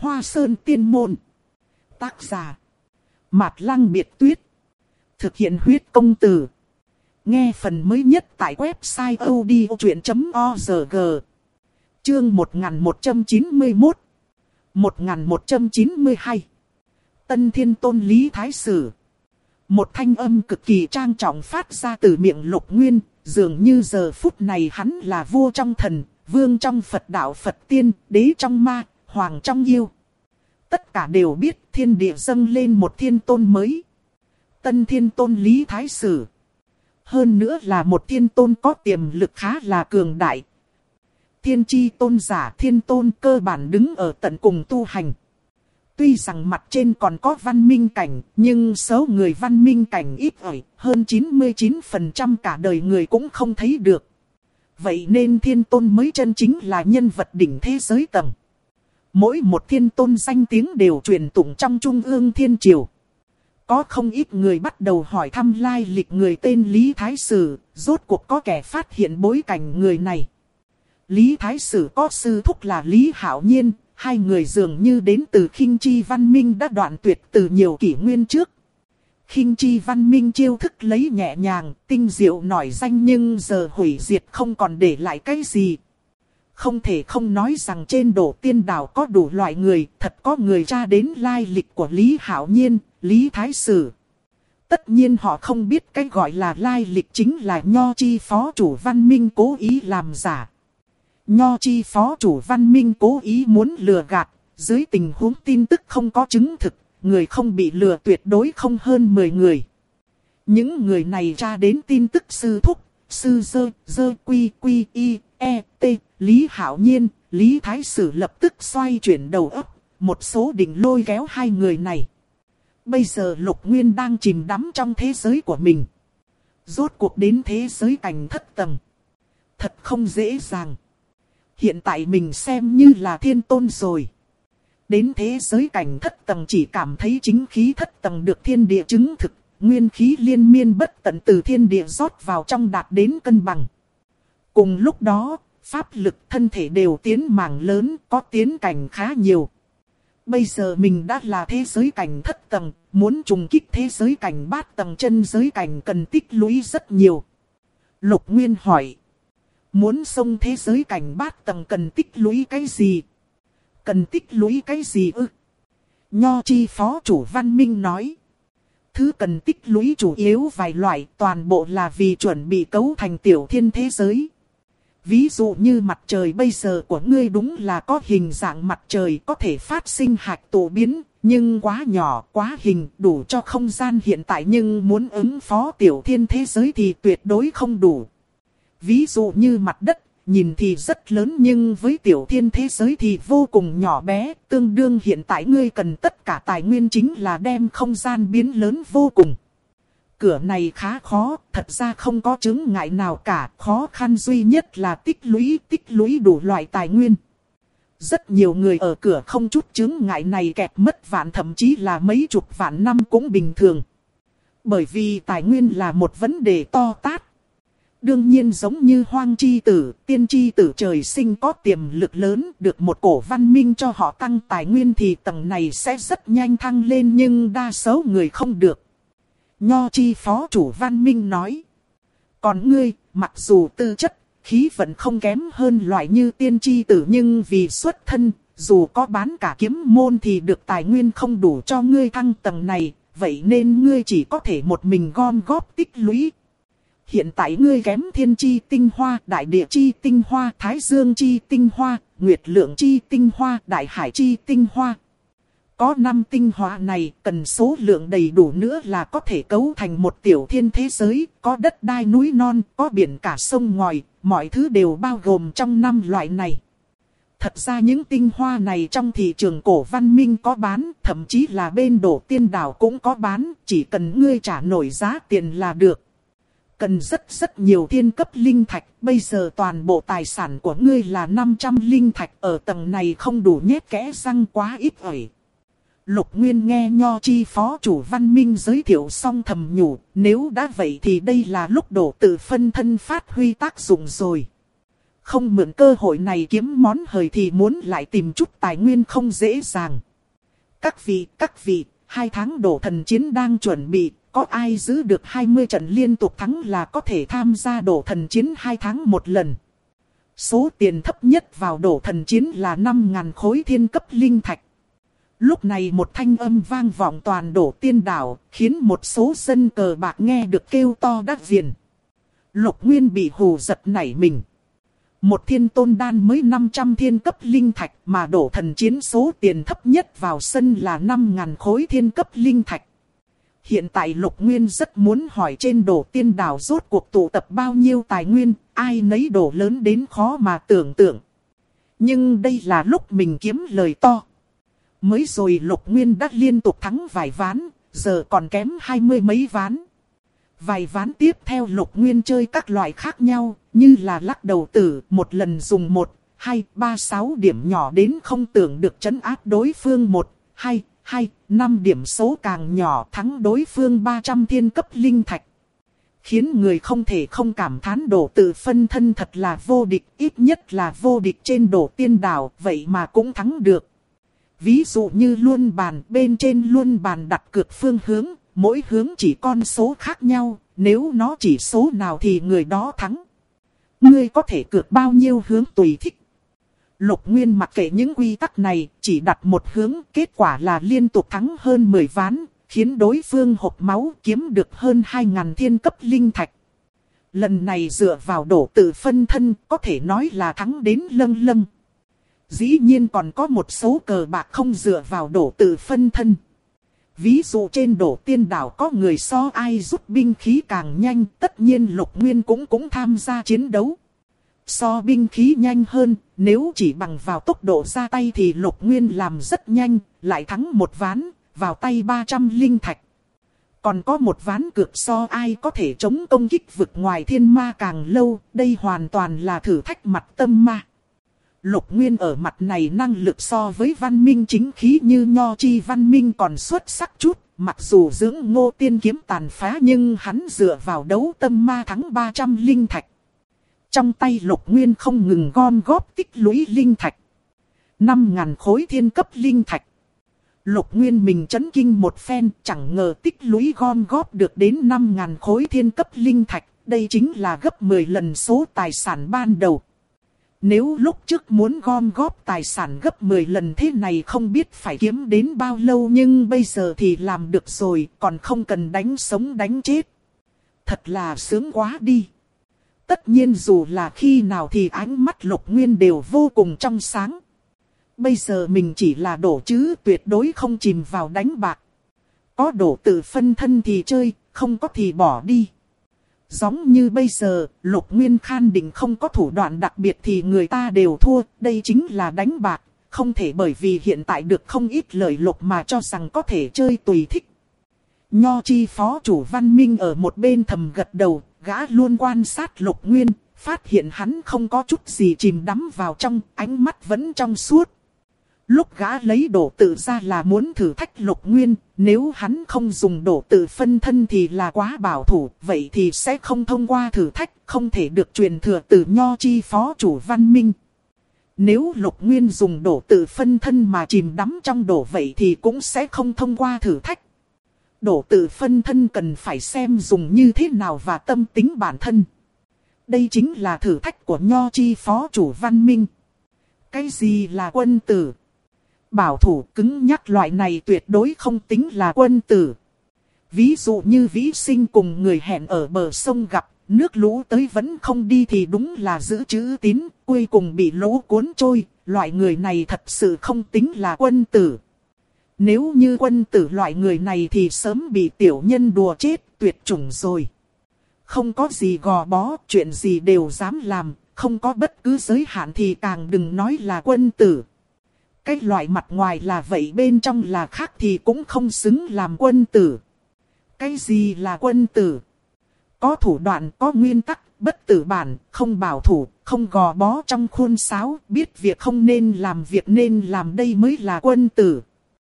Hoa Sơn Tiên Môn. Tác giả Mạt Lăng Biệt Tuyết. Thực hiện huyết công từ. Nghe phần mới nhất tại website odchuyện.org. Chương 1191 1192 Tân Thiên Tôn Lý Thái Sử. Một thanh âm cực kỳ trang trọng phát ra từ miệng Lục Nguyên, dường như giờ phút này hắn là vua trong thần, vương trong Phật đạo Phật tiên, đế trong ma, hoàng trong yêu. Tất cả đều biết thiên địa dâng lên một thiên tôn mới. Tân Thiên Tôn Lý Thái Sử. Hơn nữa là một thiên tôn có tiềm lực khá là cường đại. Thiên chi tôn giả thiên tôn cơ bản đứng ở tận cùng tu hành. Tuy rằng mặt trên còn có văn minh cảnh, nhưng số người văn minh cảnh ít ỏi, hơn 99% cả đời người cũng không thấy được. Vậy nên thiên tôn mới chân chính là nhân vật đỉnh thế giới tầng. Mỗi một thiên tôn danh tiếng đều truyền tụng trong trung ương thiên triều. Có không ít người bắt đầu hỏi thăm lai lịch người tên Lý Thái Sử, rốt cuộc có kẻ phát hiện bối cảnh người này. Lý Thái Sử có sư thúc là Lý Hạo Nhiên, hai người dường như đến từ Khinh Chi Văn Minh đã đoạn tuyệt từ nhiều kỷ nguyên trước. Khinh Chi Văn Minh chiêu thức lấy nhẹ nhàng, tinh diệu nổi danh nhưng giờ hủy diệt không còn để lại cái gì. Không thể không nói rằng trên Đổ Tiên Đảo có đủ loại người, thật có người tra đến lai lịch của Lý Hạo Nhiên, Lý Thái Sử. Tất nhiên họ không biết cái gọi là lai lịch chính là Nho Chi Phó Chủ Văn Minh cố ý làm giả. Nho Chi Phó Chủ Văn Minh cố ý muốn lừa gạt, dưới tình huống tin tức không có chứng thực, người không bị lừa tuyệt đối không hơn 10 người. Những người này tra đến tin tức sư thúc, sư dơ quy quy y, e, t, Lý Hạo Nhiên, Lý Thái Sử lập tức xoay chuyển đầu óc, một số định lôi kéo hai người này. Bây giờ Lục Nguyên đang chìm đắm trong thế giới của mình. Rốt cuộc đến thế giới cảnh thất tầng. Thật không dễ dàng. Hiện tại mình xem như là thiên tôn rồi. Đến thế giới cảnh thất tầng chỉ cảm thấy chính khí thất tầng được thiên địa chứng thực. Nguyên khí liên miên bất tận từ thiên địa rót vào trong đạt đến cân bằng. Cùng lúc đó, pháp lực thân thể đều tiến mảng lớn, có tiến cảnh khá nhiều. Bây giờ mình đã là thế giới cảnh thất tầng, muốn trùng kích thế giới cảnh bát tầng chân giới cảnh cần tích lũy rất nhiều. Lục Nguyên hỏi. Muốn xông thế giới cảnh bát tầng cần tích lũy cái gì? Cần tích lũy cái gì ư? Nho Chi Phó Chủ Văn Minh nói. Thứ cần tích lũy chủ yếu vài loại, toàn bộ là vì chuẩn bị cấu thành tiểu thiên thế giới. Ví dụ như mặt trời bây giờ của ngươi đúng là có hình dạng mặt trời có thể phát sinh hạch tụ biến, nhưng quá nhỏ, quá hình, đủ cho không gian hiện tại nhưng muốn ứng phó tiểu thiên thế giới thì tuyệt đối không đủ. Ví dụ như mặt đất, nhìn thì rất lớn nhưng với tiểu thiên thế giới thì vô cùng nhỏ bé, tương đương hiện tại ngươi cần tất cả tài nguyên chính là đem không gian biến lớn vô cùng. Cửa này khá khó, thật ra không có chướng ngại nào cả, khó khăn duy nhất là tích lũy đủ loại tài nguyên. Rất nhiều người ở cửa không chút chướng ngại này kẹt mất vạn thậm chí là mấy chục vạn năm cũng bình thường. Bởi vì tài nguyên là một vấn đề to tát. Đương nhiên giống như Hoang Chi Tử, Tiên Chi Tử trời sinh có tiềm lực lớn, được một cổ văn minh cho họ tăng tài nguyên thì tầng này sẽ rất nhanh thăng lên nhưng đa số người không được. Nho Chi Phó Chủ Văn Minh nói. Còn ngươi, mặc dù tư chất, khí vận không kém hơn loại như Tiên Chi Tử nhưng vì xuất thân, dù có bán cả kiếm môn thì được tài nguyên không đủ cho ngươi thăng tầng này, vậy nên ngươi chỉ có thể một mình gom góp tích lũy. Hiện tại ngươi kém Thiên Chi Tinh Hoa, Đại Địa Chi Tinh Hoa, Thái Dương Chi Tinh Hoa, Nguyệt Lượng Chi Tinh Hoa, Đại Hải Chi Tinh Hoa. Có 5 tinh hoa này, cần số lượng đầy đủ nữa là có thể cấu thành một tiểu thiên thế giới, có đất đai núi non, có biển cả sông ngòi, mọi thứ đều bao gồm trong 5 loại này. Thật ra những tinh hoa này trong thị trường cổ văn minh có bán, thậm chí là bên Đổ Tiên Đảo cũng có bán, chỉ cần ngươi trả nổi giá tiền là được. Cần rất nhiều thiên cấp linh thạch, bây giờ toàn bộ tài sản của ngươi là 500 linh thạch, ở tầng này không đủ nhét kẽ răng quá ít ỏi. Lục Nguyên nghe Nho Chi Phó Chủ Văn Minh giới thiệu xong thầm nhủ, nếu đã vậy thì đây là lúc Đổ tự phân thân phát huy tác dụng rồi. không mượn cơ hội này kiếm món hời thì muốn lại tìm chút tài nguyên không dễ dàng. Các vị, 2 tháng đổ thần chiến đang chuẩn bị, có ai giữ được 20 trận liên tục thắng là có thể tham gia đổ thần chiến 2 tháng một lần. Số tiền thấp nhất vào đổ thần chiến là 5.000 khối thiên cấp linh thạch. Lúc này một thanh âm vang vọng toàn đổ tiên đảo, khiến một số dân cờ bạc nghe được kêu to đắt viền. Lục Nguyên bị hù giật nảy mình. Một thiên tôn đan mới 500 thiên cấp linh thạch mà đổ thần chiến số tiền thấp nhất vào sân là 5.000 khối thiên cấp linh thạch. Hiện tại Lục Nguyên rất muốn hỏi trên đổ tiên đảo rốt cuộc tụ tập bao nhiêu tài nguyên, ai nấy đổ lớn đến khó mà tưởng tượng. Nhưng đây là lúc mình kiếm lời to. Mới rồi Lục Nguyên đã liên tục thắng vài ván, giờ còn kém 20 mấy ván. Vài ván tiếp theo Lục Nguyên chơi các loại khác nhau, như là lắc đầu tử, một lần dùng 1, 2, 3, 6 điểm nhỏ đến không tưởng được trấn áp đối phương 1, 2, 5 điểm số càng nhỏ thắng đối phương 300 thiên cấp linh thạch. Khiến người không thể không cảm thán đổ tự phân thân thật là vô địch, ít nhất là vô địch trên đổ tiên đảo, vậy mà cũng thắng được. Ví dụ như luân bàn, bên trên luân bàn đặt cược phương hướng, mỗi hướng chỉ con số khác nhau, nếu nó chỉ số nào thì người đó thắng. Ngươi có thể cược bao nhiêu hướng tùy thích. Lục Nguyên mặc kệ những quy tắc này, chỉ đặt một hướng, kết quả là liên tục thắng hơn 10 ván, khiến đối phương hộc máu kiếm được hơn 2.000 thiên cấp linh thạch. Lần này dựa vào đổ tự phân thân, có thể nói là thắng đến lâng lâng. Dĩ nhiên còn có một số cờ bạc không dựa vào đổ tự phân thân. Ví dụ trên đổ tiên đảo có người so ai rút binh khí càng nhanh, tất nhiên Lục Nguyên cũng tham gia chiến đấu. So binh khí nhanh hơn, nếu chỉ bằng vào tốc độ ra tay thì Lục Nguyên làm rất nhanh, lại thắng một ván, vào tay 300 linh thạch. Còn có một ván cược so ai có thể chống công kích vực ngoài thiên ma càng lâu, đây hoàn toàn là thử thách mặt tâm ma. Lục Nguyên ở mặt này năng lực so với văn minh chính khí như Nho Chi văn minh còn xuất sắc chút, mặc dù dưỡng Ngô Tiên kiếm tàn phá nhưng hắn dựa vào đấu tâm ma thắng 300 linh thạch. Trong tay Lục Nguyên không ngừng gom góp tích lũy linh thạch. 5.000 khối thiên cấp linh thạch. Lục Nguyên mình chấn kinh một phen, chẳng ngờ tích lũy gom góp được đến 5.000 khối thiên cấp linh thạch. Đây chính là gấp 10 lần số tài sản ban đầu. Nếu lúc trước muốn gom góp tài sản gấp 10 lần thế này không biết phải kiếm đến bao lâu, nhưng bây giờ thì làm được rồi, còn không cần đánh sống đánh chết. Thật là sướng quá đi. Tất nhiên dù là khi nào thì ánh mắt Lục Nguyên đều vô cùng trong sáng. Bây giờ mình chỉ là đổ chứ tuyệt đối không chìm vào đánh bạc. Có đổ tự phân thân thì chơi, không có thì bỏ đi. Giống như bây giờ, Lục Nguyên khan định không có thủ đoạn đặc biệt thì người ta đều thua, đây chính là đánh bạc. Không thể bởi vì hiện tại được không ít lợi lộc mà cho rằng có thể chơi tùy thích. Nho Chi phó chủ văn minh ở một bên thầm gật đầu, gã luôn quan sát Lục Nguyên, phát hiện hắn không có chút gì chìm đắm vào trong, ánh mắt vẫn trong suốt. Lúc gã lấy đổ tự ra là muốn thử thách Lục Nguyên, nếu hắn không dùng đổ tự phân thân thì là quá bảo thủ, vậy thì sẽ không thông qua thử thách, không thể được truyền thừa từ Nho Chi phó chủ văn minh. Nếu Lục Nguyên dùng đổ tự phân thân mà chìm đắm trong đổ vậy thì cũng sẽ không thông qua thử thách. Đổ tự phân thân cần phải xem dùng như thế nào và tâm tính bản thân. Đây chính là thử thách của Nho Chi phó chủ văn minh. Cái gì là quân tử? Bảo thủ cứng nhắc loại này tuyệt đối không tính là quân tử. Ví dụ như Vĩ Sinh cùng người hẹn ở bờ sông gặp, nước lũ tới vẫn không đi thì đúng là giữ chữ tín, cuối cùng bị lũ cuốn trôi, loại người này thật sự không tính là quân tử. Nếu như quân tử loại người này thì sớm bị tiểu nhân đùa chết, tuyệt chủng rồi. Không có gì gò bó, chuyện gì đều dám làm, không có bất cứ giới hạn thì càng đừng nói là quân tử. Cái loại mặt ngoài là vậy bên trong là khác thì cũng không xứng làm quân tử. Cái gì là quân tử? Có thủ đoạn, có nguyên tắc, bất tử bản, không bảo thủ, không gò bó trong khuôn sáo, biết việc không nên làm việc nên làm, đây mới là quân tử.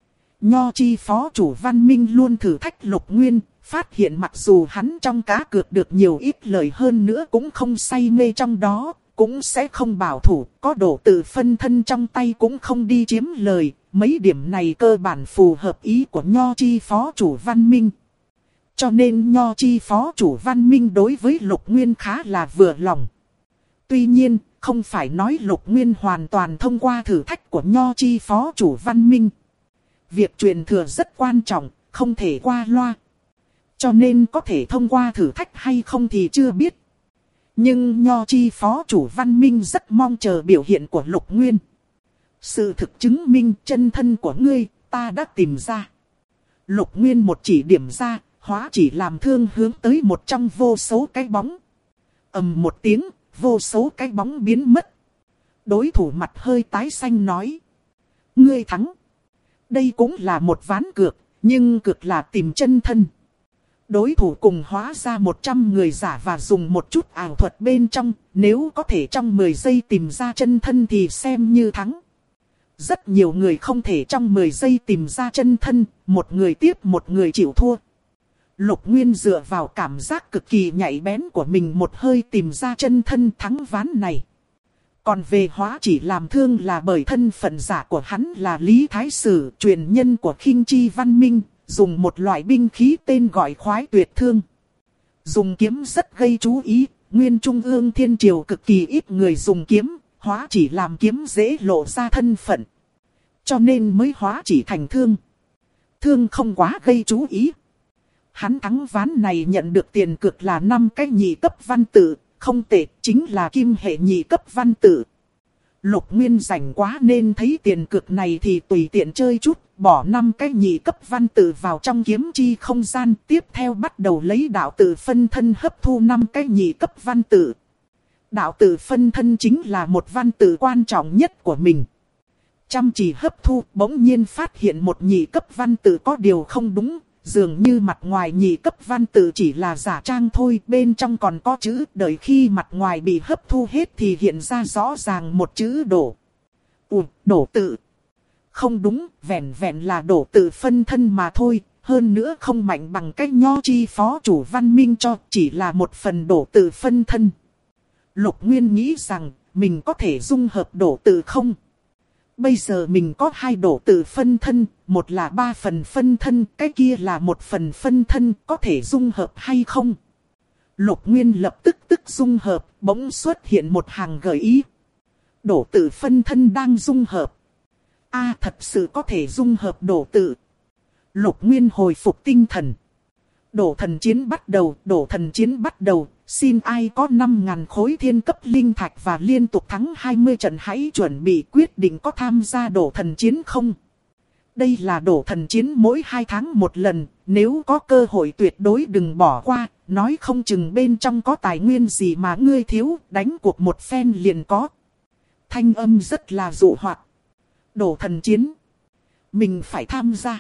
Nho Chi phó chủ văn minh luôn thử thách Lục Nguyên, phát hiện mặc dù hắn trong cá cược được nhiều ít lời hơn nữa cũng không say mê trong đó, cũng sẽ không bảo thủ, có độ tự phân thân trong tay cũng không đi chiếm lời. Mấy điểm này cơ bản phù hợp ý của Nho Chi phó chủ Văn Minh. Cho nên Nho Chi phó chủ Văn Minh đối với Lục Nguyên khá là vừa lòng. Tuy nhiên, không phải nói Lục Nguyên hoàn toàn thông qua thử thách của Nho Chi phó chủ Văn Minh. Việc truyền thừa rất quan trọng, không thể qua loa. Cho nên có thể thông qua thử thách hay không thì chưa biết. Nhưng Nho Chi phó chủ Văn Minh rất mong chờ biểu hiện của Lục Nguyên. Sự thực chứng minh chân thân của ngươi, ta đã tìm ra. Lục Nguyên một chỉ điểm ra, hóa chỉ làm thương hướng tới một trong vô số cái bóng. ầm một tiếng, vô số cái bóng biến mất. Đối thủ mặt hơi tái xanh nói. Ngươi thắng. Đây cũng là một ván cược, nhưng cược là tìm chân thân. Đối thủ cùng hóa ra 100 người giả và dùng một chút ảo thuật bên trong. Nếu có thể trong 10 giây tìm ra chân thân thì xem như thắng. Rất nhiều người không thể trong 10 giây tìm ra chân thân, một người tiếp một người chịu thua. Lục Nguyên dựa vào cảm giác cực kỳ nhạy bén của mình một hơi tìm ra chân thân thắng ván này. Còn về hóa chỉ làm thương là bởi thân phận giả của hắn là Lý Thái Sử, truyền nhân của Khinh Chi Văn Minh, dùng một loại binh khí tên gọi Khoái Tuyệt Thương. Dùng kiếm rất gây chú ý, nguyên trung ương thiên triều cực kỳ ít người dùng kiếm, hóa chỉ làm kiếm dễ lộ ra thân phận. Cho nên mới hóa chỉ thành thương. Thương không quá gây chú ý. Hắn thắng ván này nhận được tiền cược là 5 cái nhị cấp văn tự, không tệ, chính là kim hệ nhị cấp văn tự. Lục Nguyên rảnh quá nên thấy tiền cược này thì tùy tiện chơi chút, bỏ 5 cái nhị cấp văn tự vào trong kiếm chi không gian, tiếp theo bắt đầu lấy đạo tự phân thân hấp thu 5 cái nhị cấp văn tự. Đạo tự phân thân chính là một văn tự quan trọng nhất của mình. Chăm chỉ hấp thu, bỗng nhiên phát hiện một nhị cấp văn tự có điều không đúng. Dường như mặt ngoài nhị cấp văn tự chỉ là giả trang thôi, bên trong còn có chữ, đợi khi mặt ngoài bị hấp thu hết thì hiện ra rõ ràng một chữ đổ. Đổ tự. Không đúng, vẹn vẹn là đổ tự phân thân mà thôi, hơn nữa không mạnh bằng cách Nho Chi phó chủ Văn Minh cho, chỉ là một phần đổ tự phân thân. Lục Nguyên nghĩ rằng, mình có thể dung hợp đổ tự không? Bây giờ mình có 2 đổ tự phân thân, một là 3 phần phân thân, cái kia là 1 phần phân thân, có thể dung hợp hay không? Lục Nguyên lập tức dung hợp, bỗng xuất hiện một hàng gợi ý. Đổ tự phân thân đang dung hợp. Thật sự có thể dung hợp đổ tự. Lục Nguyên hồi phục tinh thần. Đổ thần chiến bắt đầu, đổ thần chiến bắt đầu. Xin ai có 5.000 khối thiên cấp linh thạch và liên tục thắng 20 trận hãy chuẩn bị quyết định có tham gia đổ thần chiến không. Đây là đổ thần chiến mỗi 2 tháng một lần, nếu có cơ hội tuyệt đối đừng bỏ qua, nói không chừng bên trong có tài nguyên gì mà ngươi thiếu, đánh cuộc một phen liền có. Thanh âm rất là dụ hoạt. Đổ thần chiến. Mình phải tham gia.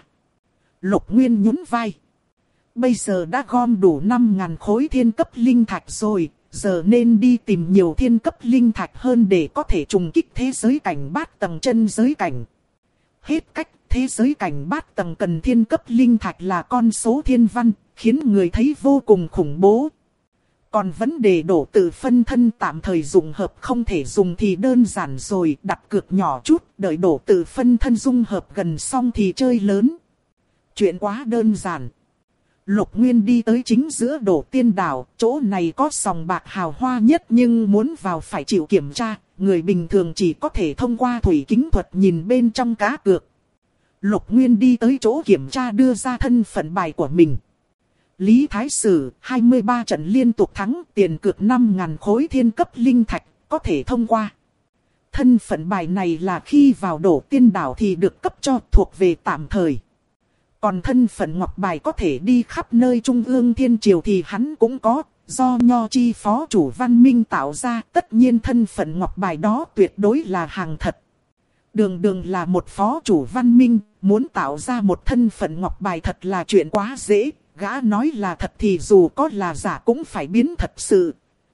Lục Nguyên nhún vai. Bây giờ đã gom đủ 5.000 khối thiên cấp linh thạch rồi, giờ nên đi tìm nhiều thiên cấp linh thạch hơn để có thể trùng kích thế giới cảnh bát tầng chân giới cảnh. Hết cách, thế giới cảnh bát tầng cần thiên cấp linh thạch là con số thiên văn, khiến người thấy vô cùng khủng bố. Còn vấn đề đổ tự phân thân tạm thời dùng hợp không thể dùng thì đơn giản rồi, đặt cược nhỏ chút, đợi đổ tự phân thân dung hợp gần xong thì chơi lớn. Chuyện quá đơn giản. Lục Nguyên đi tới chính giữa đổ tiên đảo, chỗ này có sòng bạc hào hoa nhất nhưng muốn vào phải chịu kiểm tra, người bình thường chỉ có thể thông qua thủy kính thuật nhìn bên trong cá cược. Lục Nguyên đi tới chỗ kiểm tra đưa ra thân phận bài của mình. Lý Thái Sử, 23 trận liên tục thắng, tiền cược 5.000 khối thiên cấp linh thạch, có thể thông qua. Thân phận bài này là khi vào đổ tiên đảo thì được cấp cho, thuộc về tạm thời. Còn thân phận ngọc bài có thể đi khắp nơi trung ương thiên triều thì hắn cũng có, do Nho Chi phó chủ Văn Minh tạo ra, tất nhiên thân phận ngọc bài đó tuyệt đối là hàng thật. Đường là một phó chủ Văn Minh, muốn tạo ra một thân phận ngọc bài thật là chuyện quá dễ, gã nói là thật thì dù có là giả cũng phải biến thật sự.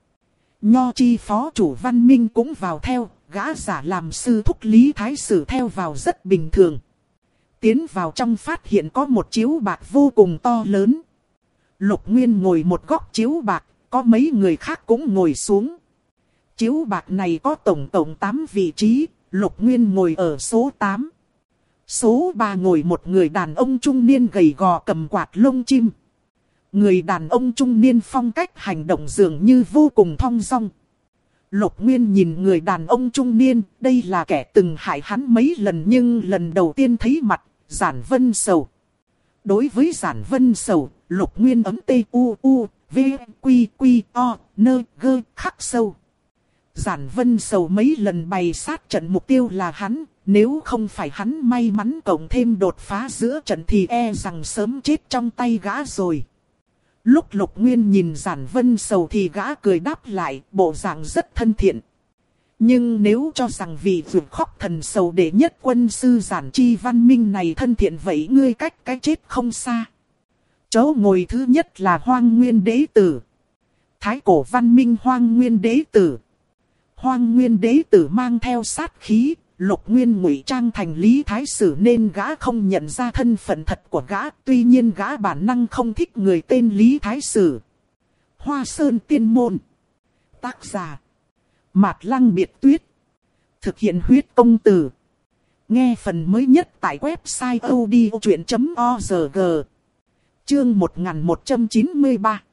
Nho Chi phó chủ Văn Minh cũng vào theo, gã giả làm sư thúc Lý Thái Sử theo vào rất bình thường. Tiến vào trong phát hiện có một chiếu bạc vô cùng to lớn. Lục Nguyên ngồi một góc chiếu bạc, có mấy người khác cũng ngồi xuống. Chiếu bạc này có tổng cộng 8 vị trí, Lục Nguyên ngồi ở số 8. Số 3 ngồi một người đàn ông trung niên gầy gò cầm quạt lông chim. Người đàn ông trung niên phong cách hành động dường như vô cùng thong dong. Lục Nguyên nhìn người đàn ông trung niên, đây là kẻ từng hại hắn mấy lần nhưng lần đầu tiên thấy mặt, Giản Vân Sầu. Đối với Giản Vân Sầu, Lục Nguyên ấm T-U-U, V-Q-Q-O, nơ gơ khắc sâu. Giản Vân Sầu mấy lần bày sát trận mục tiêu là hắn, nếu không phải hắn may mắn cộng thêm đột phá giữa trận thì e rằng sớm chết trong tay gã rồi. Lúc Lục Nguyên nhìn Giản Vân Sầu thì gã cười đáp lại, bộ dạng rất thân thiện. Nhưng nếu cho rằng vì vượt khóc thần sầu đệ nhất quân sư Giản Chi Văn Minh này thân thiện vậy ngươi cách cái chết không xa. Chỗ ngồi thứ nhất là Hoang Nguyên Đế Tử. Thái cổ văn minh Hoang Nguyên Đế Tử. Hoang Nguyên Đế Tử mang theo sát khí, Lục Nguyên ngụy trang thành Lý Thái Sử nên gã không nhận ra thân phận thật của gã. Tuy nhiên gã bản năng không thích người tên Lý Thái Sử. Hoa Sơn Tiên Môn. Tác giả Mạt Lăng Biệt Tuyết. Thực hiện huyết công từ. Nghe phần mới nhất tại website odchuyện.org. Chương 1193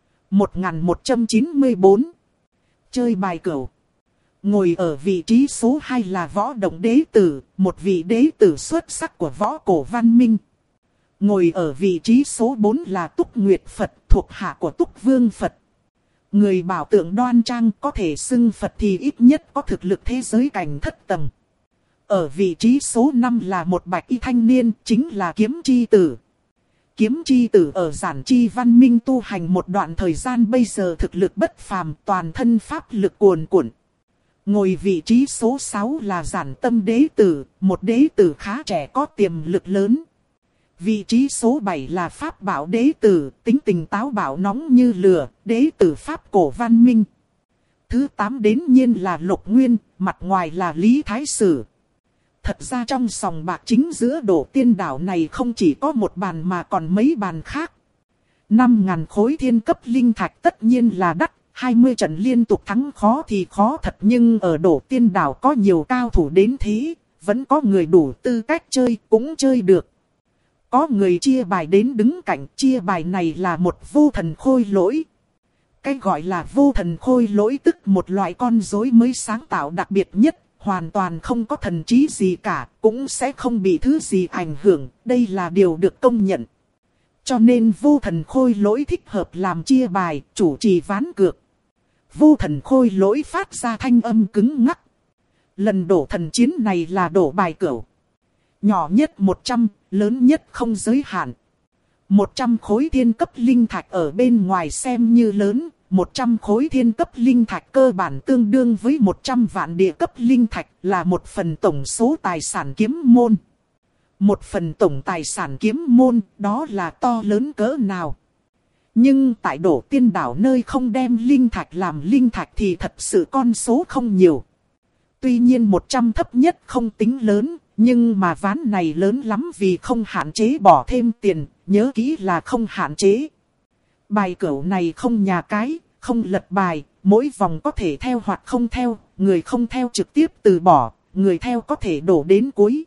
1194. Chơi bài cẩu. Ngồi ở vị trí số 2 là Võ Động Đế Tử, một vị đế tử xuất sắc của võ cổ văn minh. Ngồi ở vị trí số 4 là Túc Nguyệt Phật, thuộc hạ của Túc Vương Phật. Người bảo tượng đoan trang, có thể xưng Phật thì ít nhất có thực lực thế giới cảnh thất tầng. Ở vị trí số 5 là một bạch y thanh niên, chính là Kiếm Chi Tử. Kiếm Chi Tử ở Giản Chi Văn Minh tu hành một đoạn thời gian, bây giờ thực lực bất phàm, toàn thân pháp lực cuồn cuộn. Ngồi vị trí số 6 là Giản Tâm Đế Tử, một đế tử khá trẻ có tiềm lực lớn. Vị trí số 7 là Pháp Bảo Đế Tử, tính tình táo bạo nóng như lửa, đế tử Pháp cổ văn minh. Thứ 8 đến nhiên là Lục Nguyên, mặt ngoài là Lý Thái Sử. Thật ra trong sòng bạc chính giữa Đổ Tiên Đảo này không chỉ có một bàn mà còn mấy bàn khác. 5.000 khối thiên cấp linh thạch tất nhiên là đắt, 20 trận liên tục thắng khó thì khó thật, nhưng ở Đổ Tiên Đảo có nhiều cao thủ đến thế, vẫn có người đủ tư cách chơi cũng chơi được. Có người chia bài đến đứng cạnh, chia bài này là một vô thần khôi lỗi. Cái gọi là vô thần khôi lỗi tức một loại con rối mới sáng tạo đặc biệt nhất, hoàn toàn không có thần trí gì cả, cũng sẽ không bị thứ gì ảnh hưởng, đây là điều được công nhận. Cho nên vô thần khôi lỗi thích hợp làm chia bài, chủ trì ván cược. Vô thần khôi lỗi phát ra thanh âm cứng ngắc. Lần đổ thần chiến này là đổ bài cẩu. Nhỏ nhất 100, lớn nhất không giới hạn. 100 khối thiên cấp linh thạch ở bên ngoài xem như lớn, 100 khối thiên cấp linh thạch cơ bản tương đương với 100 vạn địa cấp linh thạch, là một phần tổng số tài sản kiếm môn. Một phần tổng tài sản kiếm môn, đó là to lớn cỡ nào. Nhưng tại Đổ Tiên Đảo nơi không đem linh thạch làm linh thạch thì thật sự con số không nhiều. Tuy nhiên 100 thấp nhất không tính lớn, nhưng mà ván này lớn lắm vì không hạn chế bỏ thêm tiền, nhớ kỹ là không hạn chế. Bài cẩu này không nhà cái, không lật bài, mỗi vòng có thể theo hoặc không theo, người không theo trực tiếp từ bỏ, người theo có thể đổ đến cuối.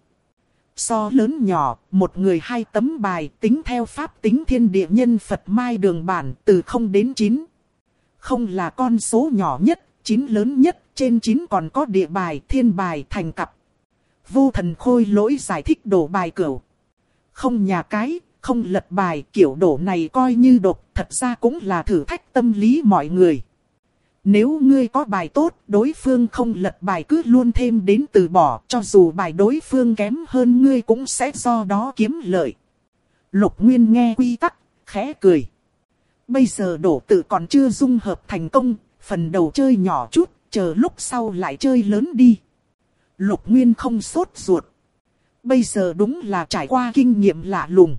So lớn nhỏ, một người 2 tấm bài, tính theo pháp tính thiên địa nhân Phật Mai Đường bản từ 0 đến 9. Không là con số nhỏ nhất, 9 lớn nhất, trên 9 còn có địa bài, thiên bài, thành cặp. Vô thần khôi lỗi giải thích đổ bài cẩu. Không nhà cái, không lật bài, kiểu đổ này coi như độc, thật ra cũng là thử thách tâm lý mọi người. Nếu ngươi có bài tốt, đối phương không lật bài cứ luôn thêm đến từ bỏ, cho dù bài đối phương kém hơn ngươi cũng sẽ do đó kiếm lợi. Lục Nguyên nghe quy tắc, khẽ cười. Bây giờ đổ tự còn chưa dung hợp thành công, phần đầu chơi nhỏ chút, chờ lúc sau lại chơi lớn đi. Lục Nguyên không sốt ruột. Bây giờ đúng là trải qua kinh nghiệm lạ lùng.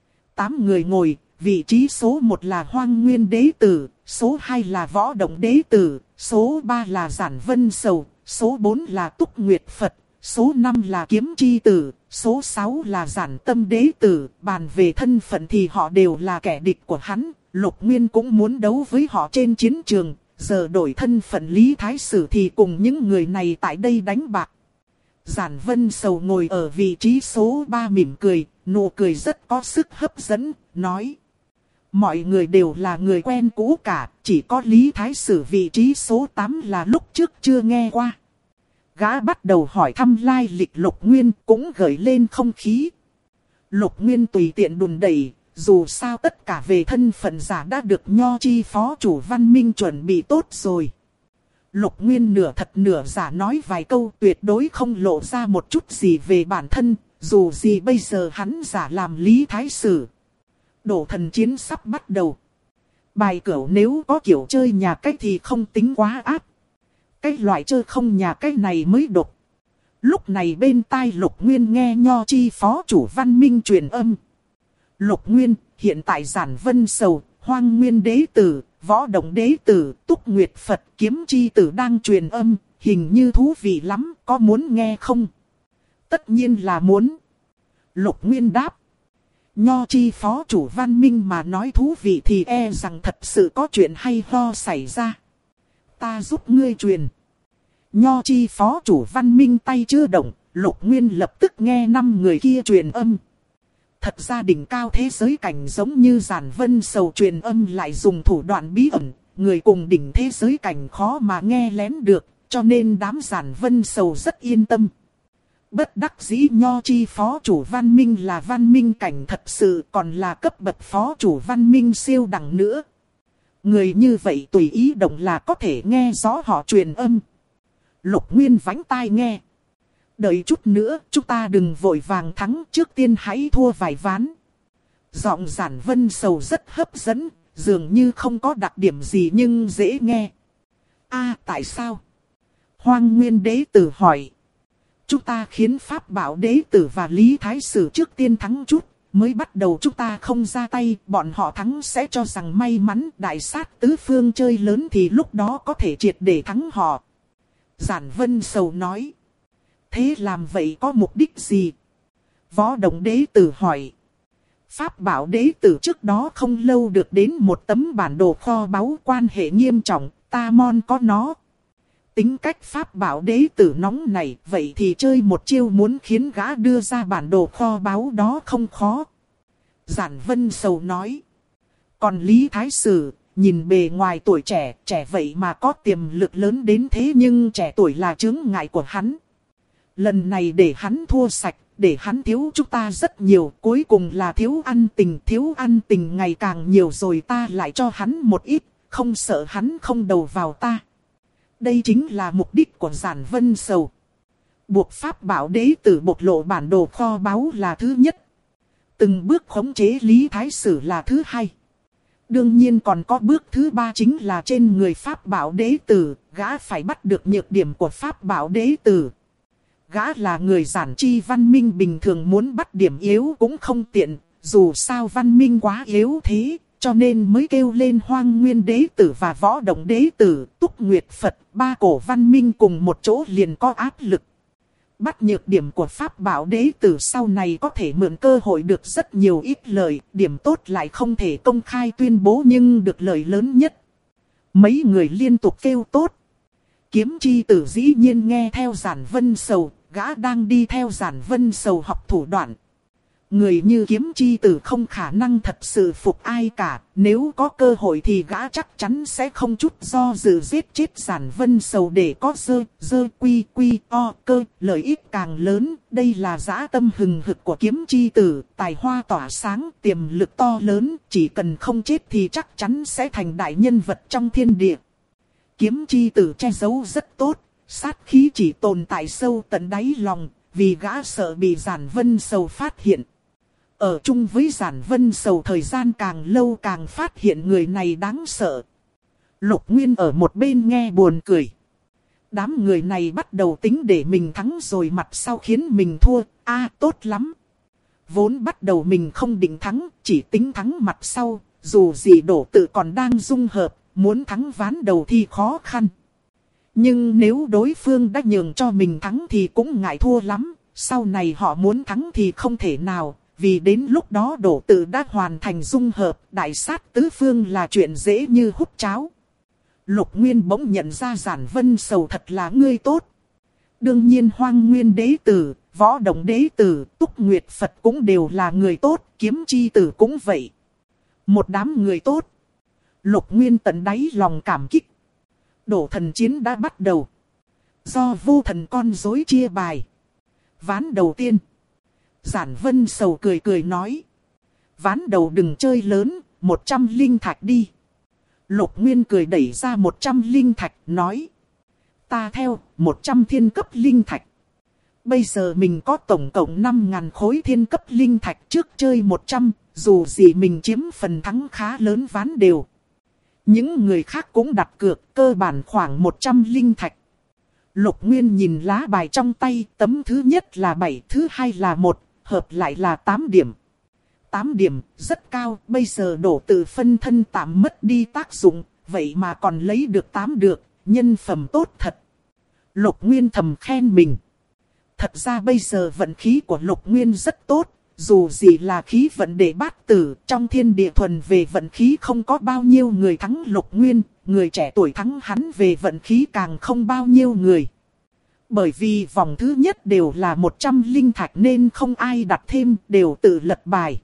8 người ngồi, vị trí số 1 là Hoang Nguyên Đế Tử, số 2 là Võ Động Đế Tử, số 3 là Giản Vân Sầu, số 4 là Túc Nguyệt Phật, số 5 là Kiếm Chi Tử, số 6 là Giản Tâm Đế Tử. Bàn về thân phận thì họ đều là kẻ địch của hắn, Lục Nguyên cũng muốn đấu với họ trên chiến trường, giờ đổi thân phận Lý Thái Sử thì cùng những người này tại đây đánh bạc. Giản Vân Sầu ngồi ở vị trí số 3 mỉm cười, nụ cười rất có sức hấp dẫn, nói. Mọi người đều là người quen cũ cả, chỉ có Lý Thái Sử vị trí số 8 là lúc trước chưa nghe qua. Gã bắt đầu hỏi thăm lai lịch Lục Nguyên, cũng gợi lên không khí. Lục Nguyên tùy tiện đùn đẩy, dù sao tất cả về thân phận giả đã được Nho Chi phó chủ Văn Minh chuẩn bị tốt rồi. Lục Nguyên nửa thật nửa giả nói vài câu, tuyệt đối không lộ ra một chút gì về bản thân, dù gì bây giờ hắn giả làm Lý Thái Sử. Đổ thần chiến sắp bắt đầu. Bài cửu nếu có kiểu chơi nhà cách thì không tính quá áp. Cái loại chơi không nhà cách này mới độc. Lúc này bên tai Lục Nguyên nghe Nho Chi phó chủ Văn Minh truyền âm. Lục Nguyên, hiện tại Giản Vân Sầu, Hoang Nguyên Đế Tử, Võ Động Đế Tử, Túc Nguyệt Phật, Kiếm Chi Tử đang truyền âm, hình như thú vị lắm, có muốn nghe không? Tất nhiên là muốn. Lục Nguyên đáp. Nho Chi phó chủ Văn Minh mà nói thú vị thì e rằng thật sự có chuyện hay ho xảy ra. Ta giúp ngươi truyền. Nho Chi phó chủ Văn Minh tay chưa động, Lục Nguyên lập tức nghe 5 người kia truyền âm. Thật ra đỉnh cao thế giới cảnh giống như Giản Vân Sầu truyền âm lại dùng thủ đoạn bí ẩn, người cùng đỉnh thế giới cảnh khó mà nghe lén được, cho nên đám Giản Vân Sầu rất yên tâm. Bất đắc dĩ Nho Chi phó chủ Văn Minh là Văn Minh cảnh thật sự, còn là cấp bậc phó chủ Văn Minh siêu đẳng nữa. Người như vậy tùy ý động là có thể nghe rõ họ truyền âm. Lục Nguyên vánh tai nghe. Đợi chút nữa, chúng ta đừng vội vàng thắng, trước tiên hãy thua vài ván. Giọng Giản Vân Sầu rất hấp dẫn, dường như không có đặc điểm gì nhưng dễ nghe. Tại sao? Hoang Nguyên Đế Tử hỏi. Chúng ta khiến Pháp Bảo Đế Tử và Lý Thái Sử trước tiên thắng chút, mới bắt đầu chúng ta không ra tay, bọn họ thắng sẽ cho rằng may mắn, đại sát tứ phương chơi lớn thì lúc đó có thể triệt để thắng họ. Giản Vân Sầu nói. Thế làm vậy có mục đích gì? Võ Động Đế Tử hỏi. Pháp Bảo Đế Tử trước đó không lâu được đến một tấm bản đồ kho báu, quan hệ nghiêm trọng, ta mon có nó. Tính cách Pháp Bảo Đế Tử nóng này, vậy thì chơi một chiêu muốn khiến gã đưa ra bản đồ kho báu đó không khó. Giản Vân Sầu nói. Còn Lý Thái Sử, nhìn bề ngoài tuổi trẻ, trẻ vậy mà có tiềm lực lớn đến thế, nhưng trẻ tuổi là chướng ngại của hắn. Lần này để hắn thua sạch, để hắn thiếu chúng ta rất nhiều, cuối cùng là thiếu ăn tình ngày càng nhiều rồi ta lại cho hắn một ít, không sợ hắn không đầu vào ta. Đây chính là mục đích của Giản Vân Sầu. Buộc Pháp Bảo Đế Tử bộc lộ bản đồ kho báu là thứ nhất. Từng bước khống chế Lý Thái Sử là thứ hai. Đương nhiên còn có bước thứ ba, chính là trên người Pháp Bảo Đế Tử, gã phải bắt được nhược điểm của Pháp Bảo Đế Tử. Gã là người giản chi văn minh bình thường, muốn bắt điểm yếu cũng không tiện, dù sao văn minh quá yếu thế, cho nên mới kêu lên Hoang Nguyên Đế Tử và Võ Động Đế Tử, Túc Nguyệt Phật, ba cổ văn minh cùng một chỗ liền có áp lực. Bắt nhược điểm của Pháp Bảo Đế Tử sau này có thể mượn cơ hội được rất nhiều ít lợi, điểm tốt lại không thể công khai tuyên bố nhưng được lợi lớn nhất. Mấy người liên tục kêu tốt. Kiếm Chi Tử dĩ nhiên nghe theo Giản Vân Sầu, gã đang đi theo Giản Vân Sầu học thủ đoạn. Người như Kiếm Chi Tử không khả năng thật sự phục ai cả, nếu có cơ hội thì gã chắc chắn sẽ không chút do dự giết chết Giản Vân Sầu để có cơ, lợi ích càng lớn. Đây là dã tâm hừng hực của Kiếm Chi Tử, tài hoa tỏa sáng, tiềm lực to lớn, chỉ cần không chết thì chắc chắn sẽ thành đại nhân vật trong thiên địa. Kiếm Chi Tử che giấu rất tốt, sát khí chỉ tồn tại sâu tận đáy lòng, vì gã sợ bị Giản Vân Sầu phát hiện. Ở chung với Giản Vân Sầu thời gian càng lâu càng phát hiện người này đáng sợ. Lục Nguyên ở một bên nghe buồn cười. Đám người này bắt đầu tính để mình thắng rồi mặt sau khiến mình thua, tốt lắm. Vốn bắt đầu mình không định thắng, chỉ tính thắng mặt sau, dù gì đổ tự còn đang dung hợp, muốn thắng ván đầu thì khó khăn. Nhưng nếu đối phương đã nhường cho mình thắng thì cũng ngại thua lắm, sau này họ muốn thắng thì không thể nào. Vì đến lúc đó đổ tự đã hoàn thành dung hợp, đại sát tứ phương là chuyện dễ như hút cháo. Lục Nguyên bỗng nhận ra Giản Vân Sầu thật là người tốt. Đương nhiên Hoang Nguyên đế tử, Võ Động đế tử, Túc Nguyệt Phật cũng đều là người tốt, Kiếm Chi tử cũng vậy. Một đám người tốt. Lục Nguyên tận đáy lòng cảm kích. Đổ thần chiến đã bắt đầu. Do vô thần con rối chia bài. Ván đầu tiên. Giản Vân Sầu cười cười nói. Ván đầu đừng chơi lớn, 100 linh thạch đi. Lục Nguyên cười đẩy ra 100 linh thạch, nói. Ta theo, 100 thiên cấp linh thạch. Bây giờ mình có tổng cộng 5.000 khối thiên cấp linh thạch, trước chơi 100, dù gì mình chiếm phần thắng khá lớn ván đều. Những người khác cũng đặt cược, cơ bản khoảng 100 linh thạch. Lục Nguyên nhìn lá bài trong tay, tấm thứ nhất là 7, thứ hai là 1, hợp lại là 8 điểm. 8 điểm, rất cao, bây giờ đổ tự phân thân tạm mất đi tác dụng, vậy mà còn lấy được 8 được, nhân phẩm tốt thật. Lục Nguyên thầm khen mình. Thật ra bây giờ vận khí của Lục Nguyên rất tốt, dù gì là khí vận đệ bát tử, trong thiên địa thuần về vận khí không có bao nhiêu người thắng Lục Nguyên, người trẻ tuổi thắng hắn về vận khí càng không bao nhiêu người. Bởi vì vòng thứ nhất đều là 100 linh thạch nên không ai đặt thêm, đều tự lật bài.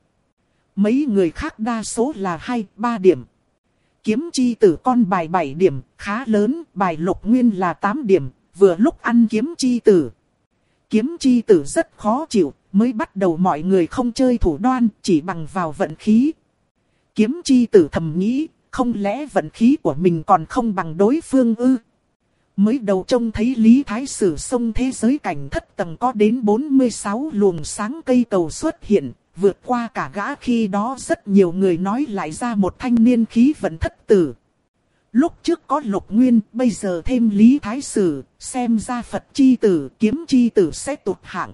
Mấy người khác đa số là 2-3 điểm. Kiếm Chi tử con bài 7 điểm, khá lớn, bài Lục Nguyên là 8 điểm, vừa lúc ăn Kiếm Chi tử. Kiếm Chi tử rất khó chịu, mới bắt đầu mọi người không chơi thủ đoan, chỉ bằng vào vận khí. Kiếm Chi tử thầm nghĩ, không lẽ vận khí của mình còn không bằng đối phương ư? Mới đầu trông thấy Lý Thái Sử xông thế giới cảnh thất tầng có đến 46 luồng sáng cây cầu xuất hiện, vượt qua cả gã khi đó rất nhiều người nói lại ra một thanh niên khí vận thất tử. Lúc trước có Lục Nguyên, bây giờ thêm Lý Thái Sử, xem ra Phật Chi tử, Kiếm Chi tử sẽ tụt hạng.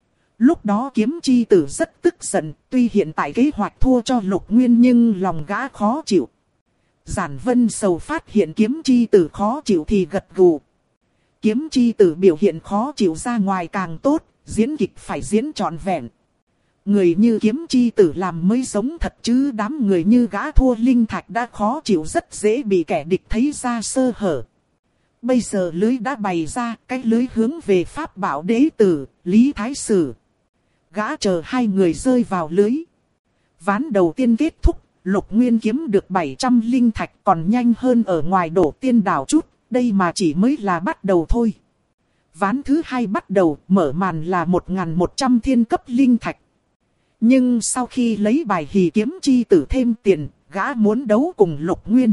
Lúc đó Kiếm Chi tử rất tức giận, tuy hiện tại kế hoạch thua cho Lục Nguyên nhưng lòng gã khó chịu. Giản Vân Sầu phát hiện Kiếm Chi tử khó chịu thì gật gù. Kiếm Chi tử biểu hiện khó chịu ra ngoài càng tốt, diễn kịch phải diễn trọn vẹn. Người như Kiếm Chi tử làm mới giống thật chứ đám người như gã thua linh thạch đã khó chịu rất dễ bị kẻ địch thấy ra sơ hở. Bây giờ lưới đã bày ra, cái lưới hướng về Pháp Bảo đế tử, Lý Thái Sử. Gã chờ hai người rơi vào lưới. Ván đầu tiên kết thúc, Lục Nguyên kiếm được 700 linh thạch còn nhanh hơn ở ngoài Đổ Tiên đảo chút, đây mà chỉ mới là bắt đầu thôi. Ván thứ hai bắt đầu, mở màn là 1.100 thiên cấp linh thạch. Nhưng sau khi lấy bài hỷ Kiếm Chi tử thêm tiền, gã muốn đấu cùng Lục Nguyên.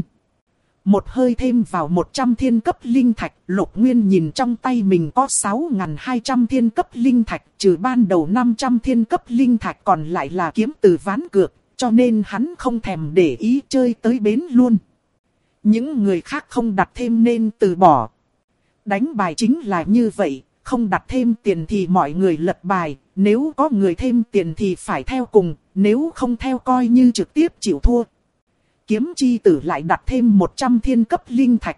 Một hơi thêm vào 100 thiên cấp linh thạch, Lục Nguyên nhìn trong tay mình có 6.200 thiên cấp linh thạch, trừ ban đầu 500 thiên cấp linh thạch còn lại là kiếm từ ván cược, cho nên hắn không thèm để ý chơi tới bến luôn. Những người khác không đặt thêm nên từ bỏ. Đánh bài chính là như vậy, không đặt thêm tiền thì mọi người lật bài, nếu có người thêm tiền thì phải theo cùng, nếu không theo coi như trực tiếp chịu thua. Kiếm Chi tử lại đặt thêm 100 thiên cấp linh thạch.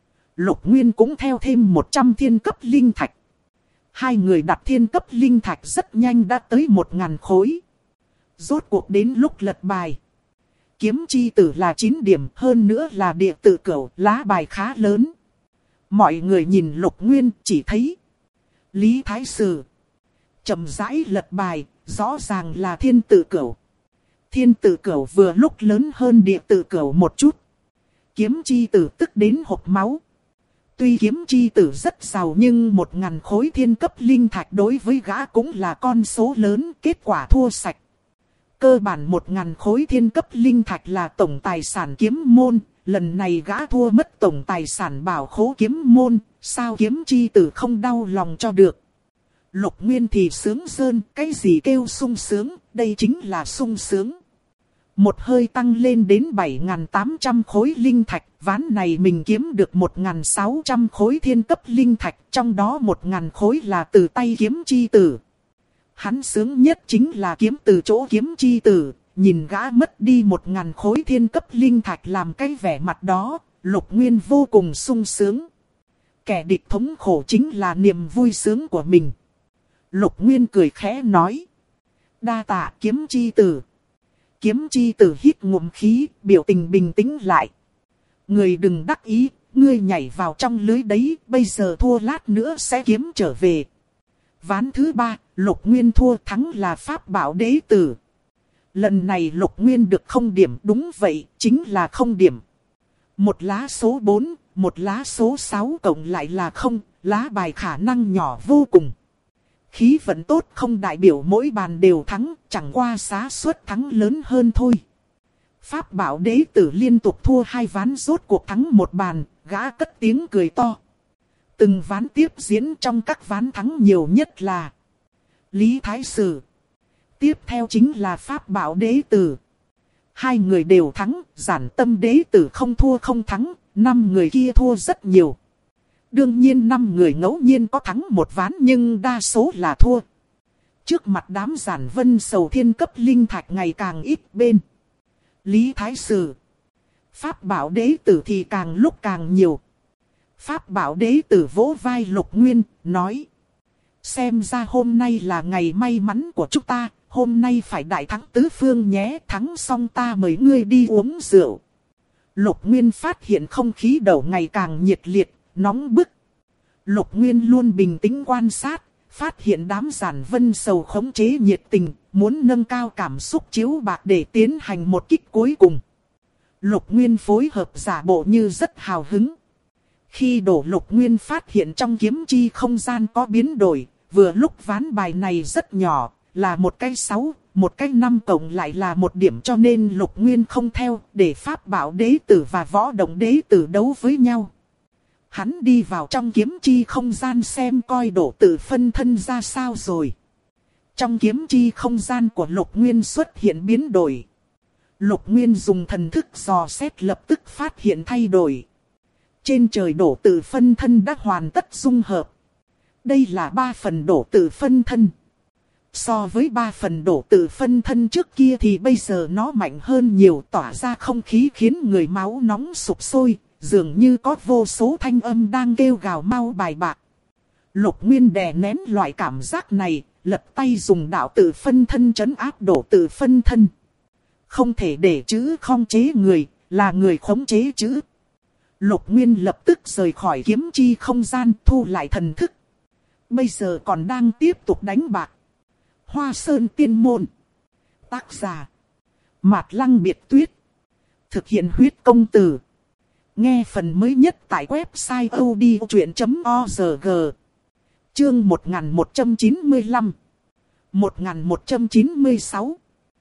Lục Nguyên cũng theo thêm 100 thiên cấp linh thạch. Hai người đặt thiên cấp linh thạch rất nhanh đã tới 1.000 khối. Rốt cuộc đến lúc lật bài. Kiếm Chi tử là 9 điểm, hơn nữa là địa tử cửu, lá bài khá lớn. Mọi người nhìn Lục Nguyên chỉ thấy Lý Thái Sử chậm rãi lật bài, rõ ràng là thiên tử cửu. Thiên tử cửu vừa lúc lớn hơn địa tử cửu một chút. Kiếm Chi tử tức đến hộc máu. Tuy Kiếm Chi tử rất giàu nhưng 1.000 khối thiên cấp linh thạch đối với gã cũng là con số lớn, kết quả thua sạch. Cơ bản 1.000 khối thiên cấp linh thạch là tổng tài sản kiếm môn, lần này gã thua mất tổng tài sản bảo khố kiếm môn, sao Kiếm Chi tử không đau lòng cho được. Lục Nguyên thì sướng rơn, cái gì kêu sung sướng, đây chính là sung sướng. Một hơi tăng lên đến 7.800 khối linh thạch, ván này mình kiếm được 1.600 khối thiên cấp linh thạch, trong đó 1.000 khối là từ tay Kiếm Chi tử. Hắn sướng nhất chính là kiếm từ chỗ Kiếm Chi tử, nhìn gã mất đi 1.000 khối thiên cấp linh thạch làm cái vẻ mặt đó, Lục Nguyên vô cùng sung sướng. Kẻ địch thống khổ chính là niềm vui sướng của mình. Lục Nguyên cười khẽ nói. Đa tạ Kiếm Chi tử. Kiếm Chi tử hít ngụm khí, biểu tình bình tĩnh lại. Người đừng đắc ý, ngươi nhảy vào trong lưới đấy, bây giờ thua lát nữa sẽ kiếm trở về. Ván thứ 3, Lục Nguyên thua, thắng là Pháp Bảo Đế Tử. Lần này Lục Nguyên được 0 điểm, đúng vậy, chính là 0 điểm. Một lá số 4, một lá số 6 cộng lại là 0, lá bài khả năng nhỏ vô cùng. Khí vận tốt không đại biểu mỗi bàn đều thắng, chẳng qua xác suất thắng lớn hơn thôi. Pháp Bảo Đế Tử liên tục thua 2 ván, rốt cuộc thắng 1 bàn, gã cất tiếng cười to. Từng ván tiếp diễn, trong các ván thắng nhiều nhất là Lý Thái Sử. Tiếp theo chính là Pháp Bảo Đế Tử. 2 người đều thắng, Giản Tâm Đế Tử không thua không thắng, 5 người kia thua rất nhiều. Đương nhiên 5 người ngẫu nhiên có thắng 1 ván nhưng đa số là thua. Trước mặt đám Giản Vân Sầu thiên cấp linh thạch ngày càng ít bên Lý Thái Sử. Pháp Bảo Đế Tử thì càng lúc càng nhiều. Pháp Bảo Đế Tử vỗ vai Lục Nguyên, nói. Xem ra hôm nay là ngày may mắn của chúng ta, hôm nay phải đại thắng tứ phương nhé, thắng xong ta mời ngươi đi uống rượu. Lục Nguyên phát hiện không khí đầu ngày càng nhiệt liệt, nóng bức. Lục Nguyên luôn bình tĩnh quan sát, phát hiện đám Giản Vân Sầu khống chế nhiệt tình, muốn nâng cao cảm xúc chiếu bạc để tiến hành một kích cuối cùng. Lục Nguyên phối hợp giả bộ như rất hào hứng. Khi đổ Lục Nguyên phát hiện trong kiếm chi không gian có biến đổi, vừa lúc ván bài này rất nhỏ, là một cái 6, một cái 5 cộng lại là 1 điểm, cho nên Lục Nguyên không theo, để Pháp Bảo Đế Tử và Võ Động Đế Tử đấu với nhau. Hắn đi vào trong kiếm chi không gian xem coi độ tự phân thân ra sao rồi. Trong kiếm chi không gian của Lục Nguyên xuất hiện biến đổi. Lục Nguyên dùng thần thức dò xét lập tức phát hiện thay đổi. Trên trời đổ tự phân thân đã hoàn tất dung hợp. Đây là 3 phần đổ tự phân thân. So với 3 phần đổ tự phân thân trước kia thì bây giờ nó mạnh hơn nhiều, tỏa ra không khí khiến người máu nóng sục sôi, dường như có vô số thanh âm đang kêu gào mau bài bạc. Lục Nguyên đè nén loại cảm giác này, lật tay dùng đạo tự phân thân trấn áp đổ tự phân thân. Không thể để chữ khống chế người, là người khống chế chữ. Lục Nguyên lập tức rời khỏi kiếm chi không gian, thu lại thần thức. Bây giờ còn đang tiếp tục đánh bạc. Hoa Sơn Tiên Môn. Tác giả Mạt Lăng Biệt Tuyết. Thực hiện huyết công từ. Nghe phần mới nhất tại website odchuyện.org. Chương 1195 1196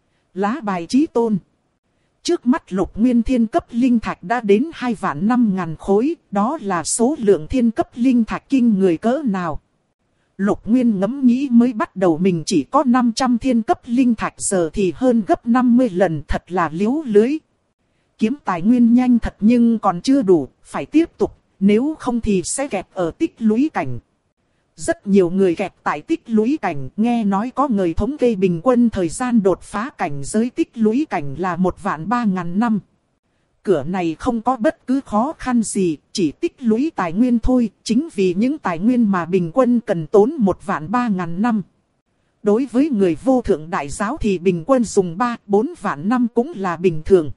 Lá bài chí tôn. Trước mắt Lục Nguyên thiên cấp linh thạch đã đến 2.500.000 khối, đó là số lượng thiên cấp linh thạch kinh người cỡ nào. Lục Nguyên ngẫm nghĩ mới bắt đầu mình chỉ có 500 thiên cấp linh thạch, giờ thì hơn gấp 50 lần, thật là liếu lưới. Kiếm tài nguyên nhanh thật nhưng còn chưa đủ, phải tiếp tục, nếu không thì sẽ kẹt ở tích lũy cảnh. Rất nhiều người kẹt tại tích lũy cảnh, nghe nói có người thống kê bình quân thời gian đột phá cảnh giới tích lũy cảnh là 1.300.000 năm. Cửa này không có bất cứ khó khăn gì, chỉ tích lũy tài nguyên thôi, chính vì những tài nguyên mà bình quân cần tốn 1.300.000 năm. Đối với người vô thượng đại giáo thì bình quân dùng 3-4 vạn năm cũng là bình thường.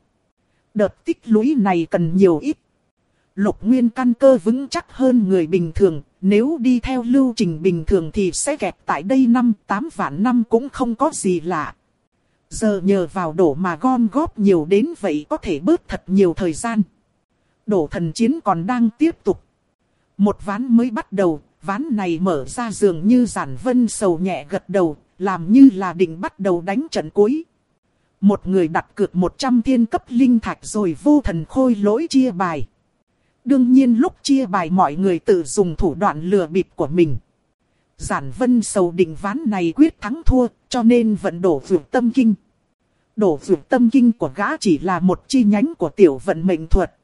Đợt tích lũy này cần nhiều ít. Lục Nguyên căn cơ vững chắc hơn người bình thường, nếu đi theo lưu trình bình thường thì sẽ kẹt tại đây 5-8 vạn năm cũng không có gì lạ. Giờ nhờ vào đổ mà gom góp nhiều đến vậy có thể bớt thật nhiều thời gian. Đổ thần chiến còn đang tiếp tục. Một ván mới bắt đầu, ván này mở ra dường như Giản Vân Sầu nhẹ gật đầu, làm như là định bắt đầu đánh trận cuối. Một người đặt cược 100 thiên cấp linh thạch rồi vô thần khôi lỗi chia bài. Đương nhiên lúc chia bài mọi người tự dùng thủ đoạn lừa bịp của mình. Giản Vân Sầu định ván này quyết thắng thua, cho nên vận đổ vượt tâm kinh. Đổ vượt tâm kinh của gã chỉ là một chi nhánh của tiểu vận mệnh thuật.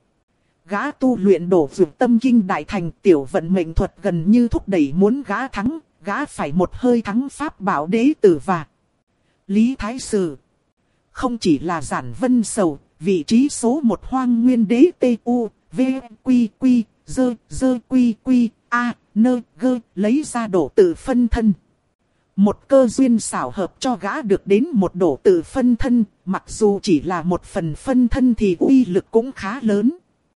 Gã tu luyện đổ vượt tâm kinh đại thành, tiểu vận mệnh thuật gần như thúc đẩy muốn gã thắng, gã phải một hơi thắng Pháp Bảo Đế Tử và Lý Thái Sử. Không chỉ là Giản Vân Sầu, vị trí số 1 Hoang Nguyên Đế T.U. V, Quy, Quy, Dơ, Dơ, Quy, Quy, A, Nơ, Gơ, lấy ra đổ tự phân thân. Một cơ duyên xảo hợp cho gã được đến một đổ tự phân thân, mặc dù chỉ là một phần phân thân thì uy lực cũng khá lớn.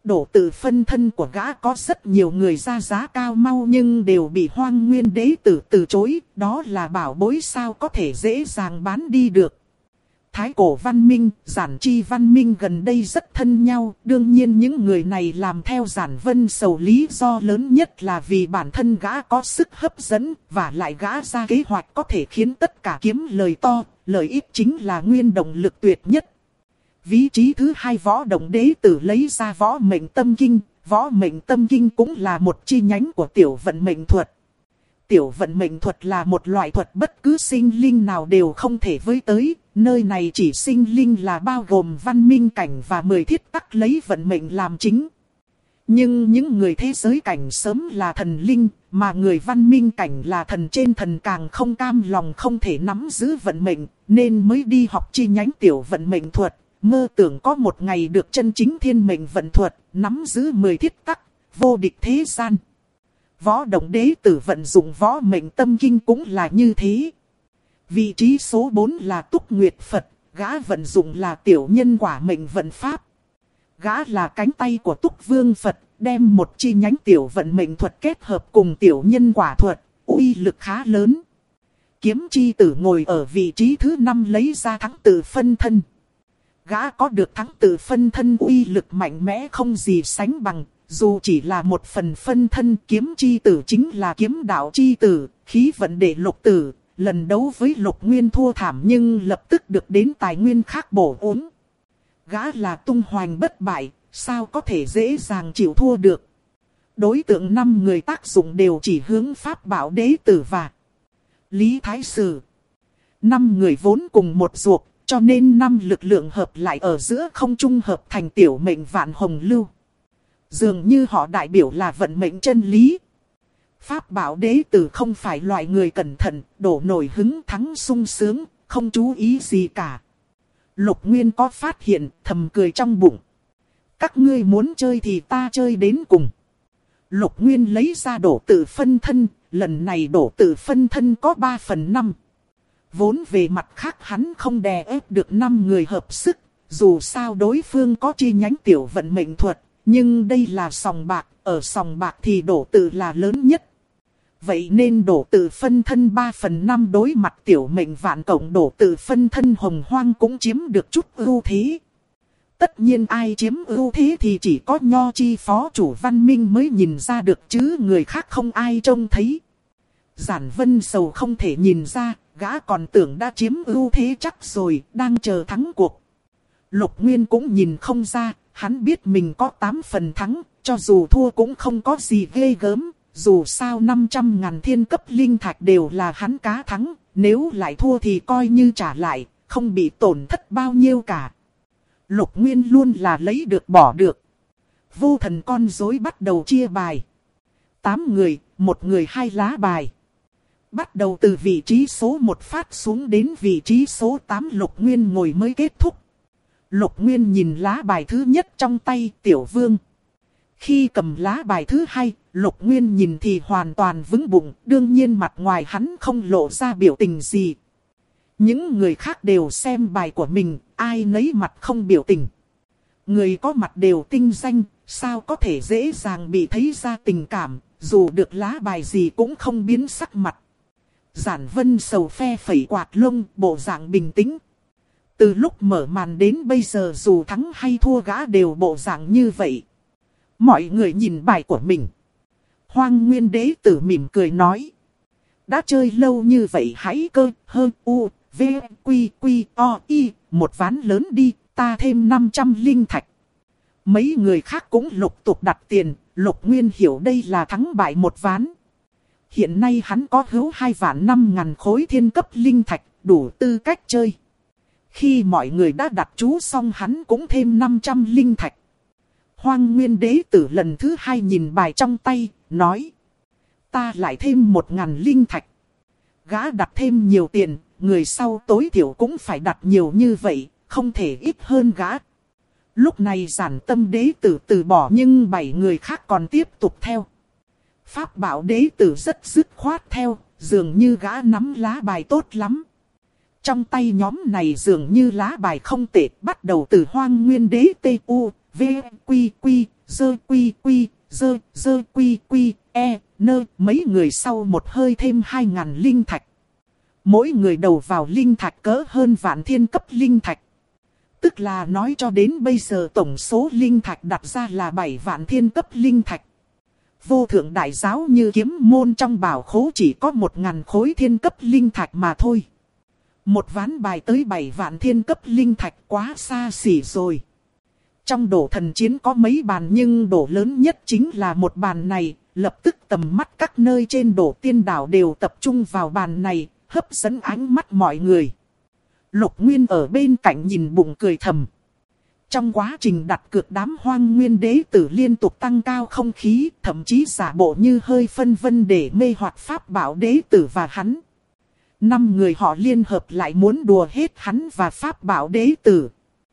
Độ tự phân thân của gã có rất nhiều người ra giá cao mau nhưng đều bị Hoang Nguyên đế tử từ chối, đó là bảo bối sao có thể dễ dàng bán đi được. Thái cổ văn minh, Giản Chi văn minh gần đây rất thân nhau, đương nhiên những người này làm theo Giản Vân Sầu lý do lớn nhất là vì bản thân gã có sức hấp dẫn, và lại gã ra kế hoạch có thể khiến tất cả kiếm lời to, lợi ích chính là nguyên động lực tuyệt nhất. Vị trí thứ hai Võ Động đế tử lấy ra Võ Mệnh Tâm Kinh, Võ Mệnh Tâm Kinh cũng là một chi nhánh của Tiểu Vận Mệnh Thuật. Tiểu Vận Mệnh Thuật là một loại thuật bất cứ sinh linh nào đều không thể với tới, nơi này chỉ sinh linh là bao gồm văn minh cảnh và 10 thiết tắc lấy vận mệnh làm chính. Nhưng những người thế giới cảnh sớm là thần linh, mà người văn minh cảnh là thần trên thần càng không cam lòng không thể nắm giữ vận mệnh, nên mới đi học chi nhánh Tiểu Vận Mệnh Thuật. Mơ tưởng có một ngày được chân chính thiên mệnh vận thuật, nắm giữ 10 thiết tắc, vô địch thế gian. Võ Động đế tử vận dụng Võ Mệnh Tâm Kinh cũng là như thế. Vị trí số 4 là Túc Nguyệt Phật, gã vận dụng là Tiểu Nhân Quả Mệnh Vận Pháp. Gã là cánh tay của Túc Vương Phật, đem một chi nhánh Tiểu Vận Mệnh Thuật kết hợp cùng Tiểu Nhân Quả Thuật, uy lực khá lớn. Kiếm Chi Tử ngồi ở vị trí thứ 5 lấy ra thắng tự phân thân. Gã có được thắng tự phân thân uy lực mạnh mẽ không gì sánh bằng, dù chỉ là một phần phân thân. Kiếm Chi Tử chính là kiếm đạo chi tử, khí vận đệ lục tử, lần đấu với Lục Nguyên thua thảm nhưng lập tức được đến tài nguyên khác bổ uống. Gã là tung hoành bất bại, sao có thể dễ dàng chịu thua được. Đối tượng 5 người tác dụng đều chỉ hướng Pháp Bảo đế tử và Lý Thái Sử. 5 người vốn cùng một ruột, cho nên 5 lực lượng hợp lại ở giữa không trung hợp thành tiểu mệnh vạn hồng lưu. Dường như họ đại biểu là vận mệnh chân lý. Pháp Bảo đế tử không phải loại người cẩn thận, đổ nổi hứng thắng sung sướng, không chú ý gì cả. Lục Nguyên có phát hiện, thầm cười trong bụng. Các ngươi muốn chơi thì ta chơi đến cùng. Lục Nguyên lấy ra đổ tự phân thân, lần này đổ tự phân thân có 3/5. Vốn về mặt khác hắn không đè ép được 5 người hợp sức, dù sao đối phương có chi nhánh Tiểu Vận Mệnh Thuật, nhưng đây là sòng bạc, ở sòng bạc thì đổ tự là lớn nhất. Vậy nên đổ tự phân thân 3/5 đối mặt Tiểu Mệnh Vạn cộng đổ tự phân thân Hồng Hoang cũng chiếm được chút ưu thế. Tất nhiên ai chiếm ưu thế thì chỉ có Nho Chi phó chủ văn minh mới nhìn ra được chứ người khác không ai trông thấy. Giản Vân Sầu không thể nhìn ra, gã còn tưởng đã chiếm ưu thế chắc rồi, đang chờ thắng cuộc. Lục Nguyên cũng nhìn không ra, hắn biết mình có 8 phần thắng, cho dù thua cũng không có gì ghê gớm. Dù sao 500.000 thiên cấp linh thạch đều là hắn cá thắng, nếu lại thua thì coi như trả lại, không bị tổn thất bao nhiêu cả. Lục Nguyên luôn là lấy được bỏ được. Vô thần con rối bắt đầu chia bài. 8 người, một người 2 lá bài. Bắt đầu từ vị trí số 1 phát xuống đến vị trí số 8 Lục Nguyên ngồi mới kết thúc. Lục Nguyên nhìn lá bài thứ nhất trong tay Tiểu Vương. Khi cầm lá bài thứ 2, Lục Nguyên nhìn thì hoàn toàn vững bụng, đương nhiên mặt ngoài hắn không lộ ra biểu tình gì. Những người khác đều xem bài của mình, ai nấy mặt không biểu tình. Người có mặt đều tinh danh, sao có thể dễ dàng bị thấy ra tình cảm, dù được lá bài gì cũng không biến sắc mặt. Giản Vân Sầu phe phẩy quạt lông, bộ dạng bình tĩnh. Từ lúc mở màn đến bây giờ dù thắng hay thua gã đều bộ dạng như vậy. Mọi người nhìn bài của mình. Hoang Nguyên đế tử mỉm cười nói. Đã chơi lâu như vậy hãy cơ, hơn u, v, quy, quy, o, y, một ván lớn đi, ta thêm 500 linh thạch. Mấy người khác cũng lục tục đặt tiền, Lục Nguyên hiểu đây là thắng bại một ván. Hiện nay hắn có hữu 2.500.000 khối thiên cấp linh thạch, đủ tư cách chơi. Khi mọi người đã đặt chú xong hắn cũng thêm 500 linh thạch. Hoang Nguyên đế tử lần thứ 2 nhìn bài trong tay, nói. Ta lại thêm 1.000 linh thạch. Gã đặt thêm nhiều tiền, người sau tối thiểu cũng phải đặt nhiều như vậy, không thể ít hơn gã. Lúc này Giản Tâm đế tử từ bỏ nhưng 7 người khác còn tiếp tục theo. Pháp Bảo đế tử rất dứt khoát theo, dường như gã nắm lá bài tốt lắm. Trong tay nhóm này dường như lá bài không tệ, bắt đầu từ Hoang Nguyên đế T.U. V, Quy, Quy, dơ quy quy, dơ quy quy, nơ. Mấy người sau một hơi thêm 2.000 linh thạch. Mỗi người đầu vào linh thạch cỡ hơn vạn thiên cấp linh thạch. Tức là nói cho đến bây giờ tổng số linh thạch đặt ra là 7 vạn thiên cấp linh thạch. Vô thượng đại giáo như kiếm môn trong bảo khố chỉ có 1.000 khối thiên cấp linh thạch mà thôi. Một ván bài tới 7 vạn thiên cấp linh thạch quá xa xỉ rồi. Trong đổ thần chiến có mấy bàn nhưng đổ lớn nhất chính là một bàn này. Lập tức tầm mắt các nơi trên đổ tiên đảo đều tập trung vào bàn này, hấp dẫn ánh mắt mọi người. Lục Nguyên ở bên cạnh nhìn bụng cười thầm. Trong quá trình đặt cược đám Hoang Nguyên đế tử liên tục tăng cao không khí, thậm chí giả bộ như hơi phân vân để mê hoặc Pháp Bảo đế tử và hắn. 5 người họ liên hợp lại muốn đùa hết hắn và Pháp Bảo đế tử.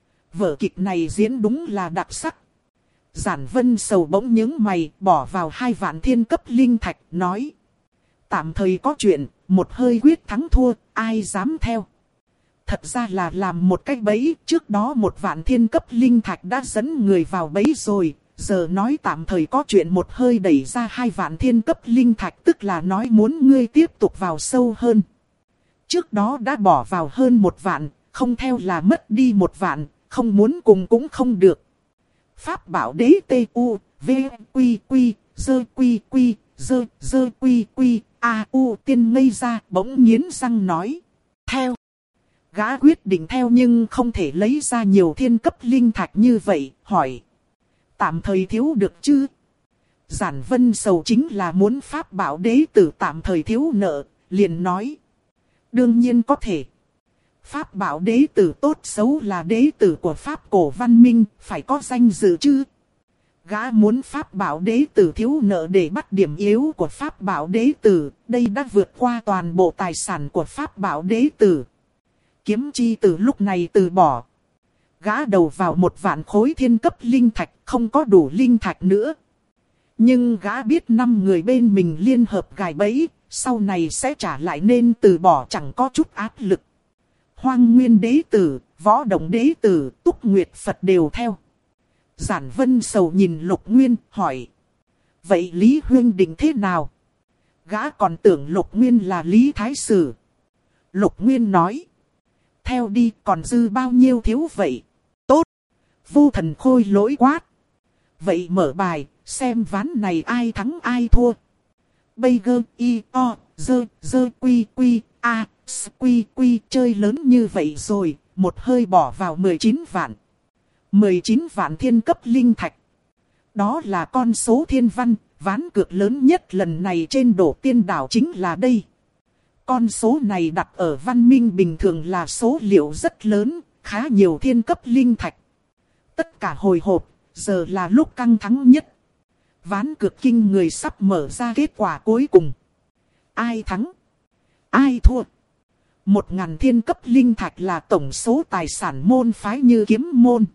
Vở kịch này diễn đúng là đặc sắc. Giản Vân Sầu bỗng nhướng mày, bỏ vào 2 vạn thiên cấp linh thạch, nói. Tạm thời có chuyện, một hơi quyết thắng thua, ai dám theo. Thật ra là làm một cái bẫy, trước đó 1 vạn thiên cấp linh thạch đã dẫn người vào bẫy rồi. Giờ nói tạm thời có chuyện một hơi đẩy ra 2 vạn thiên cấp linh thạch, tức là nói muốn ngươi tiếp tục vào sâu hơn. Trước đó đã bỏ vào hơn 1 vạn, không theo là mất đi 1 vạn, không muốn cùng cũng không được. Pháp Bảo đế T.U. V. Quy Quy, dơ quy quy, dơ quy quy, A.U. Tiên ngây ra bỗng nghiến răng nói. Theo. Gã quyết định theo nhưng không thể lấy ra nhiều thiên cấp linh thạch như vậy, hỏi. Tạm thời thiếu được chứ? Giản Vân Sầu chính là muốn Pháp Bảo đế tử tạm thời thiếu nợ, liền nói. Đương nhiên có thể. Pháp Bảo đế tử tốt xấu là đế tử của Pháp cổ văn minh, phải có danh dự chứ. Gã muốn Pháp Bảo đế tử thiếu nợ để bắt điểm yếu của Pháp Bảo đế tử, đây đã vượt qua toàn bộ tài sản của Pháp Bảo đế tử. Kiếm chi tử lúc này từ bỏ. Gã đầu vào 1 vạn khối thiên cấp linh thạch, không có đủ linh thạch nữa. Nhưng gã biết 5 người bên mình liên hợp gài bẫy, sau này sẽ trả lại nên từ bỏ chẳng có chút áp lực. Hoang Nguyên đế tử, Võ Động đế tử, Túc Nguyệt Phật đều theo. Giản Vân Sầu nhìn Lục Nguyên, hỏi. Vậy Lý Huyên định thế nào? Gã còn tưởng Lục Nguyên là Lý Thái Sử. Lục Nguyên nói. Theo đi, còn dư bao nhiêu thiếu vậy? Tốt. Vô Thần Khôi lỗi quát. Vậy mở bài, xem ván này ai thắng ai thua. Bây gơ, y, o, dơ, quy, quy, a, quy, quy, chơi lớn như vậy rồi, một hơi bỏ vào 19 vạn. 19 vạn thiên cấp linh thạch. Đó là con số thiên văn, ván cược lớn nhất lần này trên đổ tiên đảo chính là đây. Con số này đặt ở văn minh bình thường là số liệu rất lớn, khá nhiều thiên cấp linh thạch. Tất cả hồi hộp, giờ là lúc căng thẳng nhất. Ván cược kinh người sắp mở ra kết quả cuối cùng. Ai thắng? Ai thua? 1.000 thiên cấp linh thạch là tổng số tài sản môn phái như kiếm môn.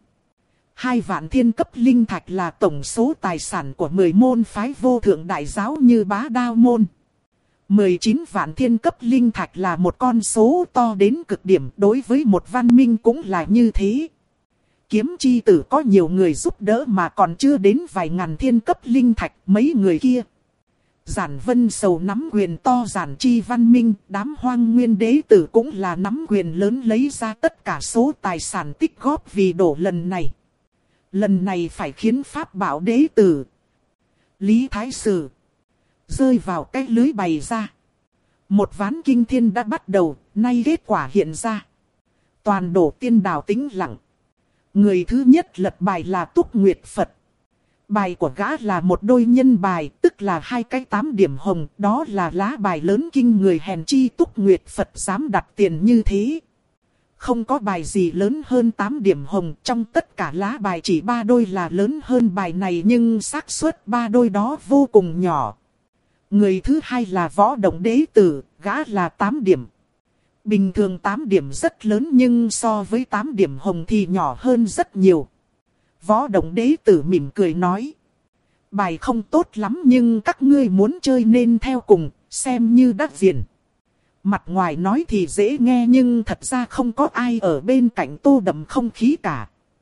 2 vạn thiên cấp linh thạch là tổng số tài sản của 10 môn phái vô thượng đại giáo như Bá Đao môn. 19 vạn thiên cấp linh thạch là một con số to đến cực điểm, đối với một văn minh cũng là như thế. Kiếm chi tử có nhiều người giúp đỡ mà còn chưa đến vài ngàn thiên cấp linh thạch, mấy người kia. Giản Vân Sầu nắm quyền to giản chi văn minh, đám Hoang Nguyên đế tử cũng là nắm quyền lớn lấy ra tất cả số tài sản tích góp vì đổ lần này. Lần này phải khiến Pháp Bảo đế tử, Lý Thái Sử, rơi vào cái lưới bày ra. Một ván kinh thiên đã bắt đầu, nay kết quả hiện ra. Toàn đổ tiên đảo tĩnh lặng. Người thứ nhất lật bài là Túc Nguyệt Phật. Bài của gã là một đôi nhân bài, tức là 2 cái 8 điểm hồng. Đó là lá bài lớn kinh người hèn chi Túc Nguyệt Phật dám đặt tiền như thế. Không có bài gì lớn hơn 8 điểm hồng, trong tất cả lá bài chỉ 3 đôi là lớn hơn bài này nhưng xác suất 3 đôi đó vô cùng nhỏ. Người thứ hai là Võ Động đế tử, gã là 8 điểm. Bình thường 8 điểm rất lớn nhưng so với 8 điểm hồng thì nhỏ hơn rất nhiều. Võ Động đế tử mỉm cười nói. Bài không tốt lắm nhưng các ngươi muốn chơi nên theo cùng, xem như đắt diện. Mặt ngoài nói thì dễ nghe nhưng thật ra không có ai ở bên cạnh tô đậm không khí cả.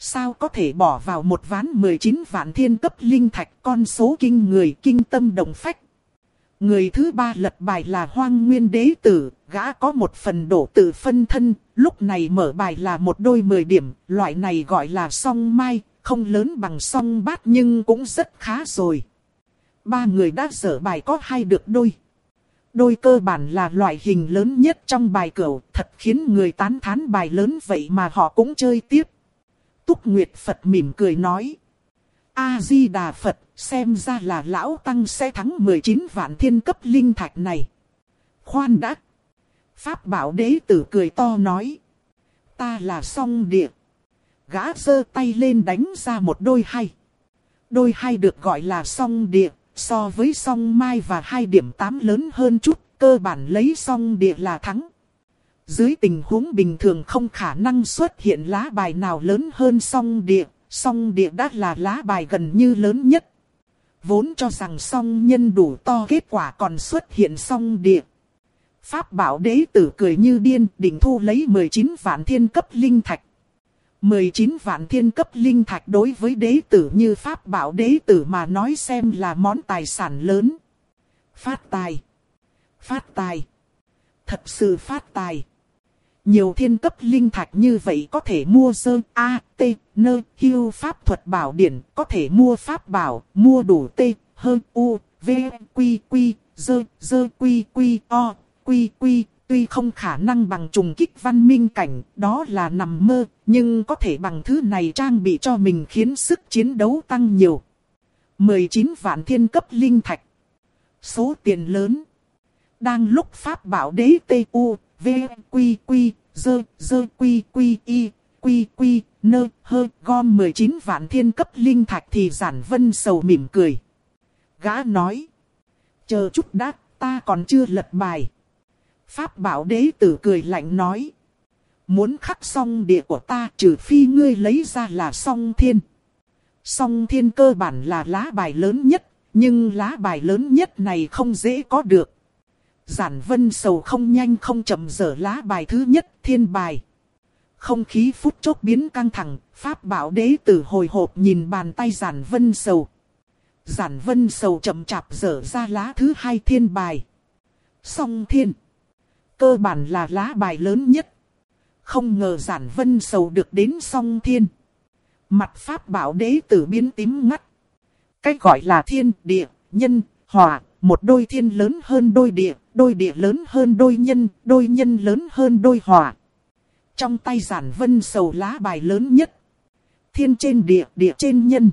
Sao có thể bỏ vào một ván 19 vạn thiên cấp linh thạch, con số kinh người, kinh tâm động phách. Người thứ ba lật bài là Hoang Nguyên Đế Tử, gã có một phần đổ tự phân thân, lúc này mở bài là một đôi 10 điểm, loại này gọi là song mai, không lớn bằng song bát nhưng cũng rất khá rồi. Ba người đã dở bài có 2 được đôi. Đôi cơ bản là loại hình lớn nhất trong bài cửu, thật khiến người tán thán bài lớn vậy mà họ cũng chơi tiếp. Túc Nguyệt Phật mỉm cười nói. A-di-đà Phật, xem ra là lão tăng sẽ thắng 19 vạn thiên cấp linh thạch này. Khoan đã. Pháp Bảo Đế Tử cười to nói. Ta là song địa. Gã giơ tay lên đánh ra một đôi 2. Đôi 2 được gọi là song địa, so với song mai và 2.8 lớn hơn chút, cơ bản lấy song địa là thắng. Dưới tình huống bình thường không khả năng xuất hiện lá bài nào lớn hơn song địa đã là lá bài gần như lớn nhất. Vốn cho rằng song nhân đủ to, kết quả còn xuất hiện song địa. Pháp Bảo Đế Tử cười như điên, định thu lấy 19 vạn thiên cấp linh thạch. 19 vạn thiên cấp linh thạch đối với đế tử như Pháp Bảo Đế Tử mà nói xem là món tài sản lớn. Phát tài. Phát tài. Thật sự phát tài. Nhiều thiên cấp linh thạch như vậy có thể mua dơ A, T, Nơ, Hưu Pháp Thuật Bảo Điển, có thể mua Pháp Bảo, mua đủ T, Hơn, U, V, Quy, Quy, Dơ, Dơ, Quy, Quy, O, Quy, Quy. Tuy không khả năng bằng trùng kích văn minh cảnh, đó là nằm mơ, nhưng có thể bằng thứ này trang bị cho mình khiến sức chiến đấu tăng nhiều. 19 vạn thiên cấp linh thạch. Số tiền lớn. Đang lúc Pháp Bảo Đế T.U. V, Quy, Quy, Dơ, Dơ, Quy, Quy, Y, Quy, Quy, Nơ, Hơ, gom 19 vạn thiên cấp linh thạch thì Giản Vân Sầu mỉm cười. Gã nói. Chờ chút đã, ta còn chưa lật bài. Pháp Bảo Đế Tử cười lạnh nói. Muốn khắc song địa của ta trừ phi ngươi lấy ra là song thiên. Song thiên cơ bản là lá bài lớn nhất, nhưng lá bài lớn nhất này không dễ có được. Giản Vân Sầu không nhanh không chậm dở lá bài thứ nhất, thiên bài. Không khí phút chốc biến căng thẳng, Pháp Bảo Đế Tử hồi hộp nhìn bàn tay Giản Vân Sầu. Giản Vân Sầu chậm chạp dở ra lá thứ 2, thiên bài. Song thiên. Cơ bản là lá bài lớn nhất. Không ngờ Giản Vân Sầu được đến song thiên. Mặt Pháp Bảo Đế Tử biến tím ngắt. Cách gọi là thiên, địa, nhân, hỏa. Một đôi thiên lớn hơn đôi địa lớn hơn đôi nhân lớn hơn đôi hỏa. Trong tay Giản Vân Sầu lá bài lớn nhất. Thiên trên địa, địa trên nhân.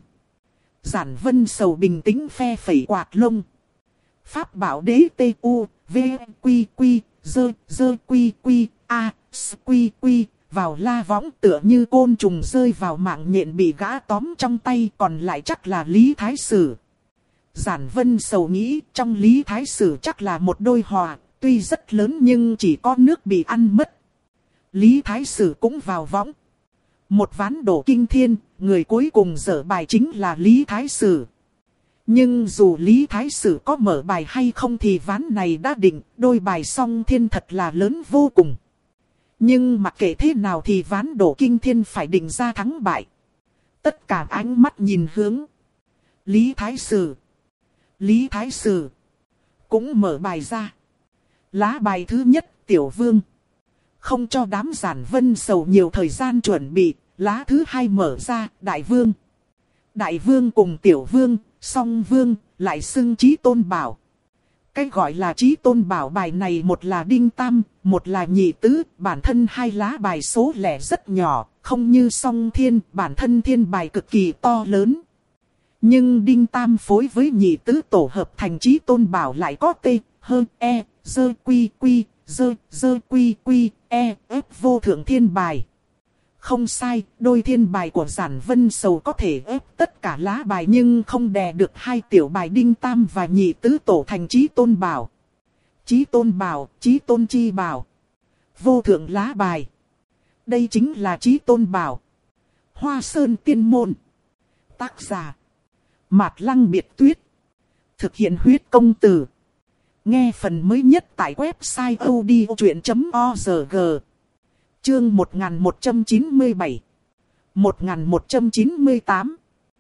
Giản Vân Sầu bình tĩnh phe phẩy quạt lông. Pháp Bảo Đế T.U. V, Quy, Quy, Dơ, Dơ, Quy, Quy, A, S, Quy, Quy. Vào la võng tựa như côn trùng rơi vào mạng nhện bị gã tóm trong tay, còn lại chắc là Lý Thái Sử. Giản Vân Sầu nghĩ trong Lý Thái Sử chắc là một đôi hỏa, tuy rất lớn nhưng chỉ có nước bị ăn mất. Lý Thái Sử cũng vào võng. Một ván đổ kinh thiên, người cuối cùng dở bài chính là Lý Thái Sử. Nhưng dù Lý Thái Sử có mở bài hay không thì ván này đã định, đôi bài song thiên thật là lớn vô cùng. Nhưng mặc kệ thế nào thì ván đổ kinh thiên phải định ra thắng bại. Tất cả ánh mắt nhìn hướng Lý Thái Sử. Lý Thái Sử cũng mở bài ra. Lá bài thứ nhất, Tiểu Vương. Không cho đám Giản Vân Sầu nhiều thời gian chuẩn bị, lá thứ 2 mở ra, Đại Vương. Đại Vương cùng Tiểu Vương, Song Vương, lại xưng Chí Tôn Bảo. Cái gọi là Chí Tôn Bảo bài này một là đinh tam, một là nhị tứ, bản thân hai lá bài số lẻ rất nhỏ, không như Song Thiên, bản thân thiên bài cực kỳ to lớn. Nhưng đinh tam phối với nhị tứ tổ hợp thành Chí Tôn Bảo lại có T, Hơn, E, Dơ, Quy, Quy, Dơ, Dơ, Quy, Quy, E, F vô thượng thiên bài. Không sai, đôi thiên bài của Giản Vân Sầu có thể ép tất cả lá bài nhưng không đè được hai tiểu bài đinh tam và nhị tứ tổ thành Chí Tôn Bảo. Chí Tôn Bảo, Chí Tôn Chi Bảo. Vô thượng lá bài. Đây chính là Chí Tôn Bảo. Hoa Sơn Tiên Môn. Tác giả Mạt Lăng Biệt Tuyết. Thực hiện huyết công từ. Nghe phần mới nhất tại website odchuyện.org. Chương 1197. 1198.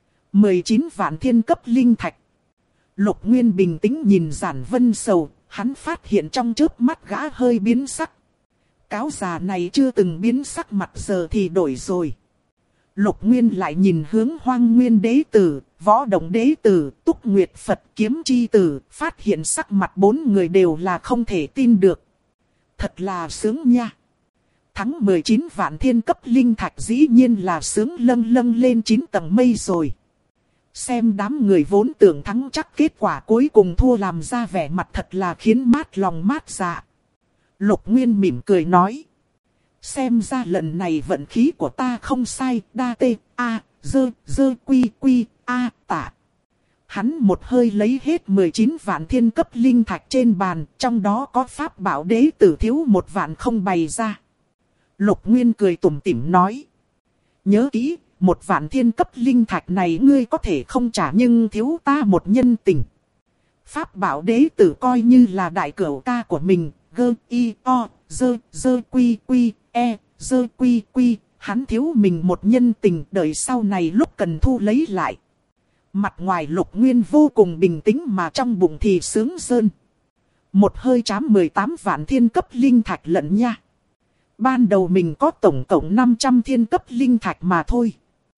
19 vạn thiên cấp linh thạch. Lục Nguyên bình tĩnh nhìn Giản Vân Sầu, hắn phát hiện trong chớp mắt gã hơi biến sắc. Cáo già này chưa từng biến sắc mặt giờ thì đổi rồi. Lục Nguyên lại nhìn hướng Hoang Nguyên Đế Tử, Võ Động Đế Tử, Túc Nguyệt Phật Kiếm Chi Tử, phát hiện sắc mặt bốn người đều là không thể tin được. Thật là sướng nha. Thắng 19 vạn thiên cấp linh thạch dĩ nhiên là sướng lâng lâng lên 9 tầng mây rồi. Xem đám người vốn tưởng thắng chắc kết quả cuối cùng thua làm ra vẻ mặt thật là khiến mát lòng mát dạ. Lục Nguyên mỉm cười nói. Xem ra lần này vận khí của ta không sai, đa tê, a, dơ, quy, a, tả. Hắn một hơi lấy hết 19 vạn thiên cấp linh thạch trên bàn, trong đó có pháp bảo đế tử thiếu 1 vạn không bày ra. Lục Nguyên cười tủm tỉm nói. Nhớ kỹ, 1 vạn thiên cấp linh thạch này ngươi có thể không trả nhưng thiếu ta một nhân tình. Pháp bảo đế tử coi như là đại cửu ca của mình, gơ, y, o, dơ, quy, e, dơ, quy, hắn thiếu mình một nhân tình đợi sau này lúc cần thu lấy lại. Mặt ngoài Lục Nguyên vô cùng bình tĩnh mà trong bụng thì sướng rơn. Một hơi trám 18 vạn thiên cấp linh thạch lận nha. Ban đầu mình có tổng cộng 500 thiên cấp linh thạch mà thôi.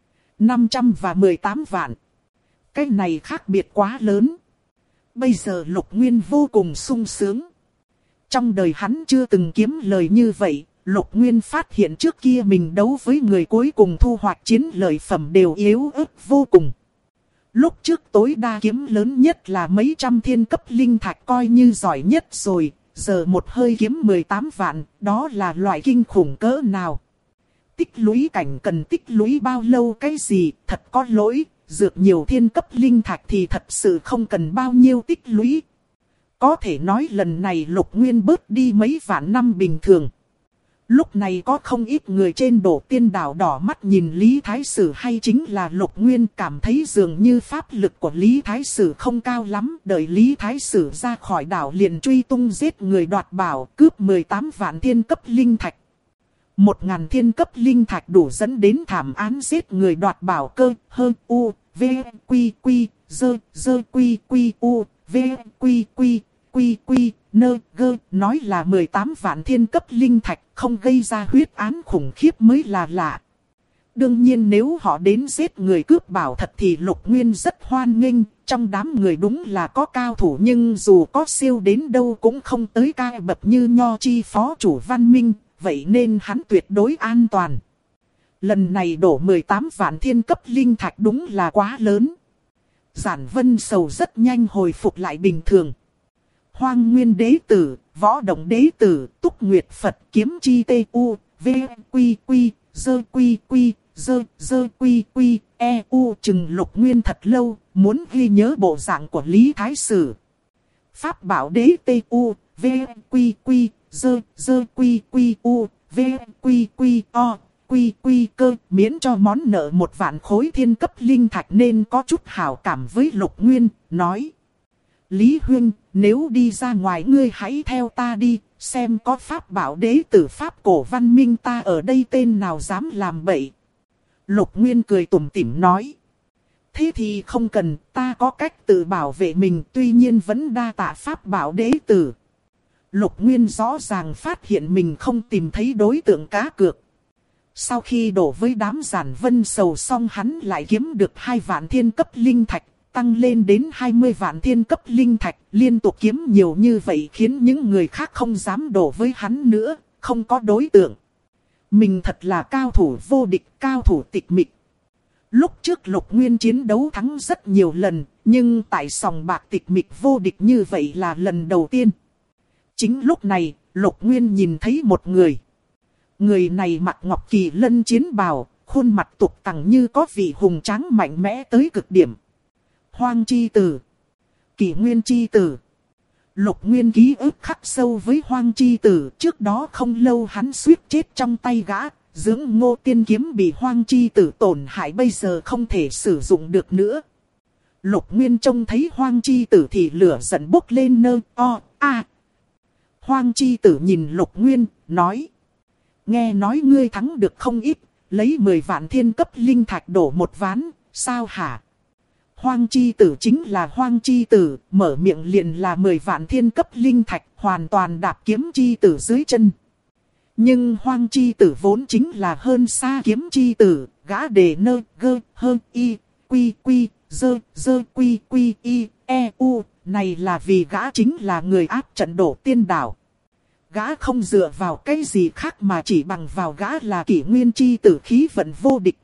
500 và 18 vạn. Cái này khác biệt quá lớn. Bây giờ Lục Nguyên vô cùng sung sướng. Trong đời hắn chưa từng kiếm lời như vậy. Lục Nguyên phát hiện trước kia mình đấu với người cuối cùng thu hoạch chiến lợi phẩm đều yếu ớt vô cùng. Lúc trước tối đa kiếm lớn nhất là mấy trăm thiên cấp linh thạch coi như giỏi nhất rồi. Giờ một hơi kiếm 18 vạn, đó là loại kinh khủng cỡ nào. Tích lũy cảnh cần tích lũy bao lâu cái gì, thật có lỗi, dược nhiều thiên cấp linh thạch thì thật sự không cần bao nhiêu tích lũy. Có thể nói lần này Lục Nguyên bớt đi mấy vạn năm bình thường. Lúc này có không ít người trên Đổ Tiên Đảo đỏ mắt nhìn Lý Thái Sử hay chính là Lục Nguyên cảm thấy dường như pháp lực của Lý Thái Sử không cao lắm. Đợi Lý Thái Sử ra khỏi đảo liền truy tung giết người đoạt bảo cướp 18 vạn thiên cấp linh thạch. 1000 thiên cấp linh thạch đủ dẫn đến thảm án giết người đoạt bảo cơ hơn u, v, quy, dơ, quy, u, v, quy, nơ, gơ, nói là 18 vạn thiên cấp linh thạch, không gây ra huyết án khủng khiếp mới là lạ. Đương nhiên nếu họ đến giết người cướp bảo thật thì Lục Nguyên rất hoan nghênh, trong đám người đúng là có cao thủ nhưng dù có siêu đến đâu cũng không tới cai bập như Nho Chi phó chủ Văn Minh, vậy nên hắn tuyệt đối an toàn. Lần này đổ 18 vạn thiên cấp linh thạch đúng là quá lớn. Giản Vân Sầu rất nhanh hồi phục lại bình thường. Hoang Nguyên Đế Tử, Võ Động Đế Tử, Túc Nguyệt Phật Kiếm Chi Tê U, V, Quy, dơ, quy, e, u chừng Lục Nguyên thật lâu, muốn ghi nhớ bộ dạng của Lý Thái Sử. Pháp bảo đế Tê U, V, Quy, dơ, quy, u, V, Quy, o, quy cơ, miễn cho món nợ 1 vạn khối thiên cấp linh thạch nên có chút hảo cảm với Lục Nguyên, nói. Lý Huynh, nếu đi ra ngoài ngươi hãy theo ta đi, xem có pháp bảo đế tử pháp cổ Văn Minh ta ở đây tên nào dám làm bậy. Lục Nguyên cười tủm tỉm nói. Thế thì không cần, ta có cách tự bảo vệ mình, tuy nhiên vẫn đa tạ pháp bảo đế tử. Lục Nguyên rõ ràng phát hiện mình không tìm thấy đối tượng cá cược. Sau khi đổ với đám Giản Vân Sầu xong hắn lại kiếm được 2 vạn thiên cấp linh thạch. Tăng lên đến 20 vạn thiên cấp linh thạch, liên tục kiếm nhiều như vậy khiến những người khác không dám đổ với hắn nữa, không có đối tượng. Mình thật là cao thủ vô địch, cao thủ tịch mịch. Lúc trước Lục Nguyên chiến đấu thắng rất nhiều lần, nhưng tại sòng bạc tịch mịch vô địch như vậy là lần đầu tiên. Chính lúc này, Lục Nguyên nhìn thấy một người. Người này mặc ngọc kỳ lân chiến bào, khuôn mặt tục tằng như có vị hùng tráng mạnh mẽ tới cực điểm. Hoang chi tử, Kỷ Nguyên chi tử. Lục Nguyên ký ức khắc sâu với Hoang chi tử, trước đó không lâu hắn suýt chết trong tay gã, dưỡng Ngô Tiên kiếm bị Hoang chi tử tổn hại bây giờ không thể sử dụng được nữa. Lục Nguyên trông thấy Hoang chi tử thì lửa giận bốc lên nơ o a. Hoang chi tử nhìn Lục Nguyên, nói. Nghe nói ngươi thắng được không ít, lấy 10 vạn thiên cấp linh thạch đổ một ván, sao hả? Hoang chi tử chính là hoang chi tử, mở miệng liền là 10 vạn thiên cấp linh thạch, hoàn toàn đạp kiếm chi tử dưới chân. Nhưng hoang chi tử vốn chính là hơn xa kiếm chi tử, gã đề nơ gơ hơn y, quy quy, dơ quy quy y, e u, này là vì gã chính là người áp trận đổ tiên đảo. Gã không dựa vào cái gì khác mà chỉ bằng vào gã là kỷ nguyên chi tử khí vận vô địch.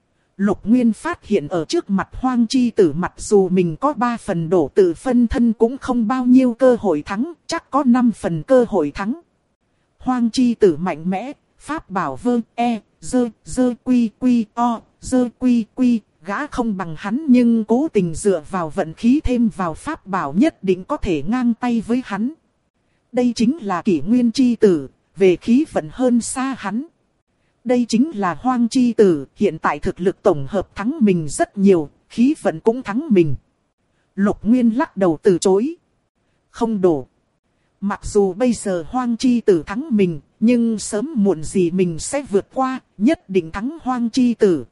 Lục Nguyên phát hiện ở trước mặt hoang chi tử mặc dù mình có 3 phần đổ tự phân thân cũng không bao nhiêu cơ hội thắng, chắc có 5 phần cơ hội thắng. Hoang chi tử mạnh mẽ, pháp bảo vơ e, dơ quy quy o, dơ quy quy, gã không bằng hắn nhưng cố tình dựa vào vận khí thêm vào pháp bảo nhất định có thể ngang tay với hắn. Đây chính là kỷ nguyên chi tử, về khí vận hơn xa hắn. Đây chính là hoang chi tử, hiện tại thực lực tổng hợp thắng mình rất nhiều, khí vận cũng thắng mình. Lục Nguyên lắc đầu từ chối. Không đổ. Mặc dù bây giờ hoang chi tử thắng mình, nhưng sớm muộn gì mình sẽ vượt qua, nhất định thắng hoang chi tử.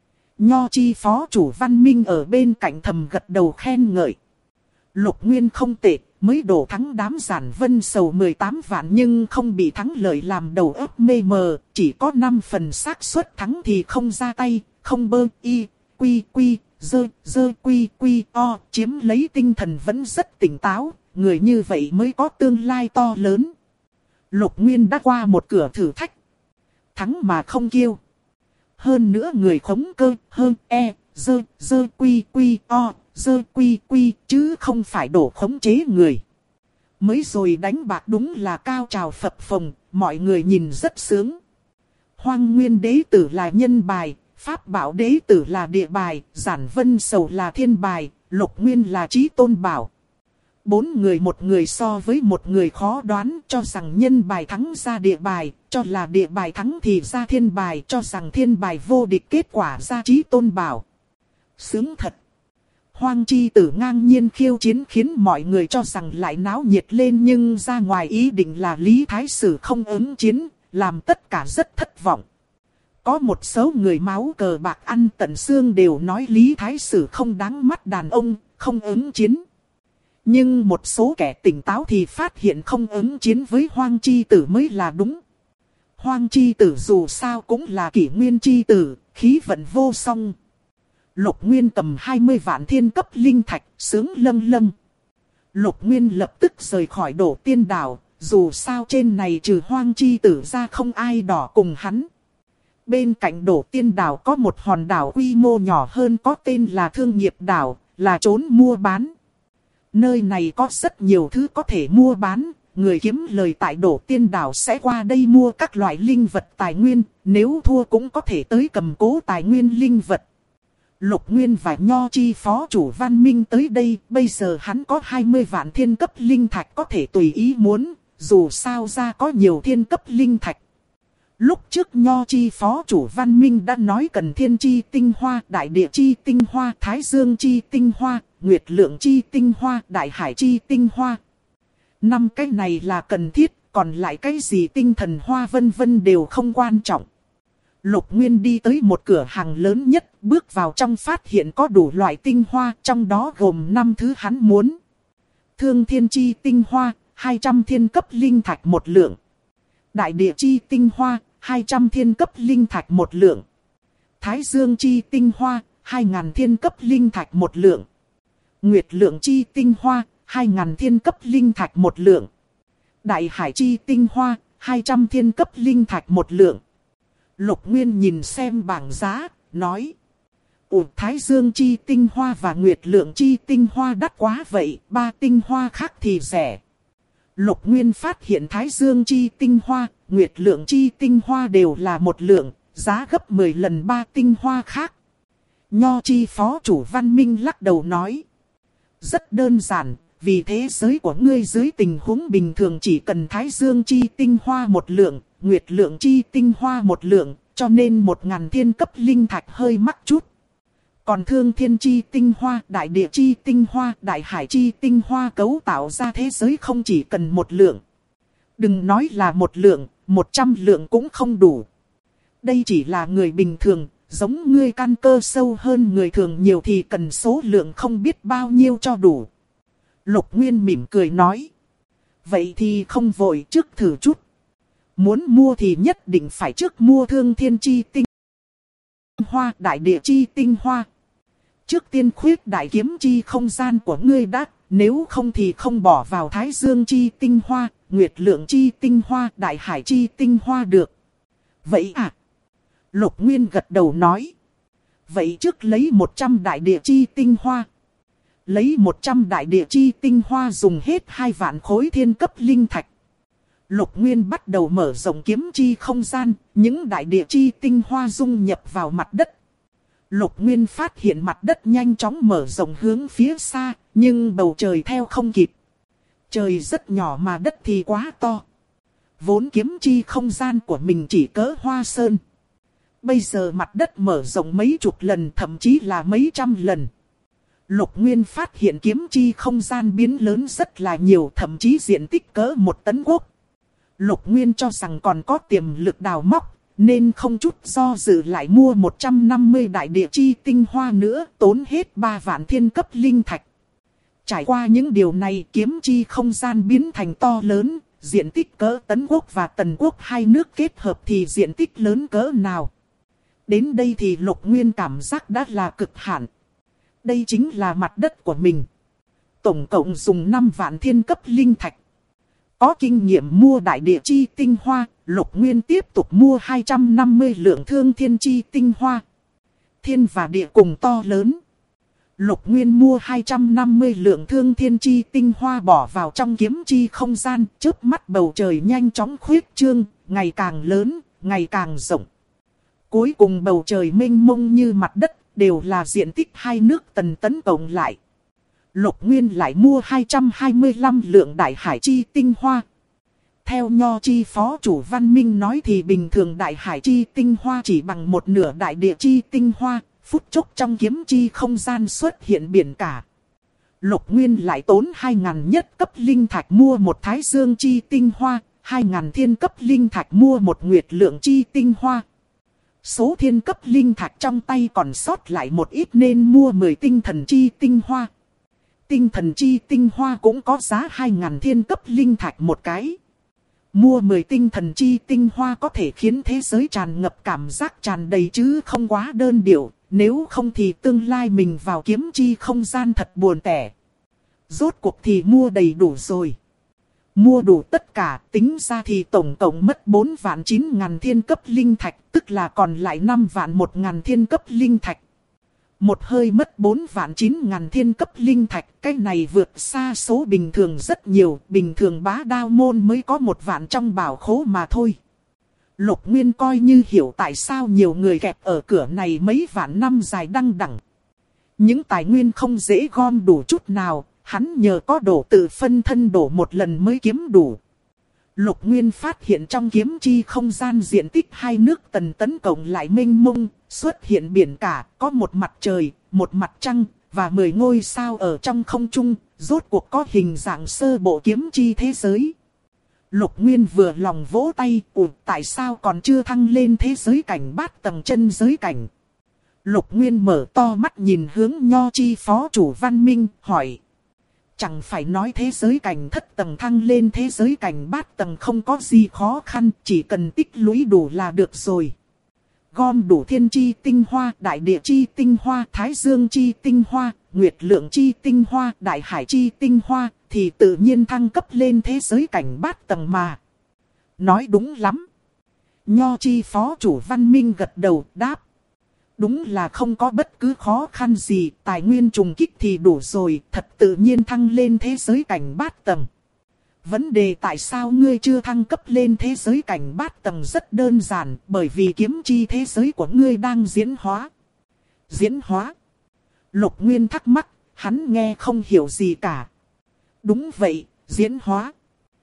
Nho chi phó chủ Văn Minh ở bên cạnh thầm gật đầu khen ngợi. Lục Nguyên không tệ, mới đổ thắng đám Giản Vân Sầu 18 vạn nhưng không bị thắng lợi làm đầu óc mê mờ, chỉ có 5 phần xác suất thắng thì không ra tay, không bơ y, quy quy, dơ quy quy o, chiếm lấy tinh thần vẫn rất tỉnh táo, người như vậy mới có tương lai to lớn. Lục Nguyên đã qua một cửa thử thách. Thắng mà không kiêu. Hơn nữa người khống cơ, hơn e, dơ quy quy o, dơ quy quy, chứ không phải đổ khống chế người. Mới rồi đánh bạc đúng là cao trào phập phồng, mọi người nhìn rất sướng. Hoang Nguyên đế tử là nhân bài, Pháp Bảo đế tử là địa bài, Giản Vân Sầu là thiên bài, Lục Nguyên là chí tôn bảo. 4 người một người so với một người khó đoán, cho rằng nhân bài thắng ra địa bài, cho là địa bài thắng thì ra thiên bài, cho rằng thiên bài vô địch kết quả ra chí tôn bảo. Sướng thật. Hoang chi tử ngang nhiên khiêu chiến khiến mọi người cho rằng lại náo nhiệt lên, nhưng ra ngoài ý định là Lý Thái Sử không ứng chiến, làm tất cả rất thất vọng. Có một số người máu cờ bạc ăn tận xương đều nói Lý Thái Sử không đáng mắt đàn ông, không ứng chiến. Nhưng một số kẻ tỉnh táo thì phát hiện không ứng chiến với hoang chi tử mới là đúng. Hoang chi tử dù sao cũng là kỷ nguyên chi tử, khí vận vô song. Lục Nguyên cầm 20 vạn thiên cấp linh thạch, sướng lâng lâng. Lục Nguyên lập tức rời khỏi đổ tiên đảo, dù sao trên này trừ hoang chi tử ra không ai đỏ cùng hắn. Bên cạnh đổ tiên đảo có một hòn đảo quy mô nhỏ hơn có tên là Thương Nghiệp đảo, là trốn mua bán. Nơi này có rất nhiều thứ có thể mua bán, người kiếm lời tại đổ tiên đảo sẽ qua đây mua các loại linh vật tài nguyên, nếu thua cũng có thể tới cầm cố tài nguyên linh vật. Lục Nguyên và Nho chi phó chủ Văn Minh tới đây, bây giờ hắn có 20 vạn thiên cấp linh thạch có thể tùy ý muốn, dù sao ra có nhiều thiên cấp linh thạch. Lúc trước Nho chi phó chủ Văn Minh đã nói cần thiên chi tinh hoa, đại địa chi tinh hoa, thái dương chi tinh hoa, nguyệt lượng chi tinh hoa, đại hải chi tinh hoa. 5 cái này là cần thiết, còn lại cái gì tinh thần hoa vân vân đều không quan trọng. Lục Nguyên đi tới một cửa hàng lớn nhất, bước vào trong phát hiện có đủ loại tinh hoa, trong đó gồm 5 thứ hắn muốn. Thương thiên chi tinh hoa, 200 thiên cấp linh thạch 1 lượng. Đại địa chi tinh hoa, 200 thiên cấp linh thạch 1 lượng. Thái dương chi tinh hoa, 2000 thiên cấp linh thạch 1 lượng. Nguyệt lượng chi tinh hoa, 2000 thiên cấp linh thạch 1 lượng. Đại hải chi tinh hoa, 200 thiên cấp linh thạch 1 lượng. Lục Nguyên nhìn xem bảng giá, nói. Thái dương chi tinh hoa và nguyệt lượng chi tinh hoa đắt quá vậy, 3 tinh hoa khác thì rẻ. Lục Nguyên phát hiện thái dương chi tinh hoa, nguyệt lượng chi tinh hoa đều là 1 lượng, giá gấp 10 lần 3 tinh hoa khác. Nho chi phó chủ Văn Minh lắc đầu nói. Rất đơn giản, vì thế giới của ngươi dưới tình huống bình thường chỉ cần thái dương chi tinh hoa 1 lượng, nguyệt lượng chi tinh hoa 1 lượng, cho nên 1000 thiên cấp linh thạch hơi mắc chút. Còn thương thiên chi tinh hoa, đại địa chi tinh hoa, đại hải chi tinh hoa cấu tạo ra thế giới không chỉ cần 1 lượng. Đừng nói là 1 lượng, 100 lượng cũng không đủ. Đây chỉ là người bình thường, giống ngươi căn cơ sâu hơn người thường nhiều thì cần số lượng không biết bao nhiêu cho đủ. Lục Nguyên mỉm cười nói. Vậy thì không vội, trước thử chút. Muốn mua thì nhất định phải trước mua Thương Thiên Chi Tinh Hoa, Đại Địa Chi Tinh Hoa. Trước tiên khuyết đại kiếm chi không gian của ngươi đã, nếu không thì không bỏ vào Thái Dương Chi Tinh Hoa, Nguyệt Lượng Chi Tinh Hoa, Đại Hải Chi Tinh Hoa được. Vậy à? Lục Nguyên gật đầu nói. Vậy trước lấy 100 Đại Địa Chi Tinh Hoa. Lấy 100 Đại Địa Chi Tinh Hoa dùng hết 2 vạn khối thiên cấp linh thạch. Lục Nguyên bắt đầu mở rộng kiếm chi không gian, những Đại Địa Chi Tinh Hoa dung nhập vào mặt đất. Lục Nguyên phát hiện mặt đất nhanh chóng mở rộng hướng phía xa, nhưng bầu trời theo không kịp. Trời rất nhỏ mà đất thì quá to. Vốn kiếm chi không gian của mình chỉ cỡ hoa sơn. Bây giờ mặt đất mở rộng mấy chục lần, thậm chí là mấy trăm lần. Lục Nguyên phát hiện kiếm chi không gian biến lớn rất là nhiều, thậm chí diện tích cỡ 1 tấn quốc. Lục Nguyên cho rằng còn có tiềm lực đào móc, nên không chút do dự lại mua 150 Đại Địa Chi Tinh Hoa nữa, tốn hết 3 vạn thiên cấp linh thạch. Trải qua những điều này, kiếm chi không gian biến thành to lớn, diện tích cỡ Tấn Quốc và Tần Quốc hai nước kết hợp thì diện tích lớn cỡ nào. Đến đây thì Lục Nguyên cảm giác đã là cực hạn. Đây chính là mặt đất của mình. Tổng cộng dùng 5 vạn thiên cấp linh thạch. Có kinh nghiệm mua Đại Địa Chi Tinh Hoa, Lục Nguyên tiếp tục mua 250 lượng Thương Thiên Chi Tinh Hoa. Thiên và địa cùng to lớn. Lục Nguyên mua 250 lượng Thương Thiên Chi Tinh Hoa bỏ vào trong kiếm chi không gian, chớp mắt bầu trời nhanh chóng khuyết trương, ngày càng lớn, ngày càng rộng. Cuối cùng bầu trời mênh mông như mặt đất, đều là diện tích hai nước Tần Tấn cộng lại. Lục Nguyên lại mua 225 lượng Đại Hải Chi Tinh Hoa. Theo Nho Chi Phó Chủ Văn Minh nói thì bình thường Đại Hải Chi Tinh Hoa chỉ bằng 1/2 Đại Địa Chi Tinh Hoa, phút chốc trong kiếm chi không gian xuất hiện biển cả. Lục Nguyên lại tốn 2.000 nhất cấp linh thạch mua một Thái Dương Chi Tinh Hoa, 2.000 thiên cấp linh thạch mua một Nguyệt Lượng Chi Tinh Hoa. Số thiên cấp linh thạch trong tay còn sót lại một ít nên mua 10 Tinh Thần Chi Tinh Hoa. Tinh Thần Chi Tinh Hoa cũng có giá 2.000 thiên cấp linh thạch một cái. Mua 10 Tinh Thần Chi Tinh Hoa có thể khiến thế giới tràn ngập cảm giác tràn đầy chứ không quá đơn điệu. Nếu không thì tương lai mình vào kiếm chi không gian thật buồn tẻ. Rốt cuộc thì mua đầy đủ rồi. Mua đủ tất cả, tính ra thì tổng cộng mất 4 vạn 9 ngàn thiên cấp linh thạch, tức là còn lại 5 vạn 1 ngàn thiên cấp linh thạch. Một hơi mất 4 vạn 9 ngàn thiên cấp linh thạch, cái này vượt xa số bình thường rất nhiều, bình thường bá đao môn mới có 1 vạn trong bảo khố mà thôi. Lục Nguyên coi như hiểu tại sao nhiều người kẹp ở cửa này mấy vạn năm dài đăng đẳng. Những tài nguyên không dễ gom đủ chút nào, hắn nhờ có đổ tự phân thân đổ một lần mới kiếm đủ. Lục Nguyên phát hiện trong kiếm chi không gian diện tích hai nước Tần Tấn cộng lại mênh mông, xuất hiện biển cả, có một mặt trời, một mặt trăng, và 10 ngôi sao ở trong không trung, rốt cuộc có hình dạng sơ bộ kiếm chi thế giới. Lục Nguyên vừa lòng vỗ tay, tại sao còn chưa thăng lên thế giới cảnh bát tầng chân giới cảnh? Lục Nguyên mở to mắt nhìn hướng Nho Chi Phó Chủ Văn Minh, hỏi. Chẳng phải nói thế giới cảnh thất tầng thăng lên thế giới cảnh bát tầng không có gì khó khăn, chỉ cần tích lũy đủ là được rồi. Gom đủ Thiên Chi Tinh Hoa, Đại Địa Chi Tinh Hoa, Thái Dương Chi Tinh Hoa, Nguyệt Lượng Chi Tinh Hoa, Đại Hải Chi Tinh Hoa, thì tự nhiên thăng cấp lên thế giới cảnh bát tầng mà. Nói đúng lắm. Nho Chi Phó Chủ Văn Minh gật đầu đáp. Đúng là không có bất cứ khó khăn gì, tài nguyên trùng kích thì đủ rồi, thật tự nhiên thăng lên thế giới cảnh bát tầng. Vấn đề tại sao ngươi chưa thăng cấp lên thế giới cảnh bát tầng rất đơn giản, bởi vì kiếm chi thế giới của ngươi đang diễn hóa. Diễn hóa? Lục Nguyên thắc mắc, hắn nghe không hiểu gì cả. Đúng vậy, diễn hóa.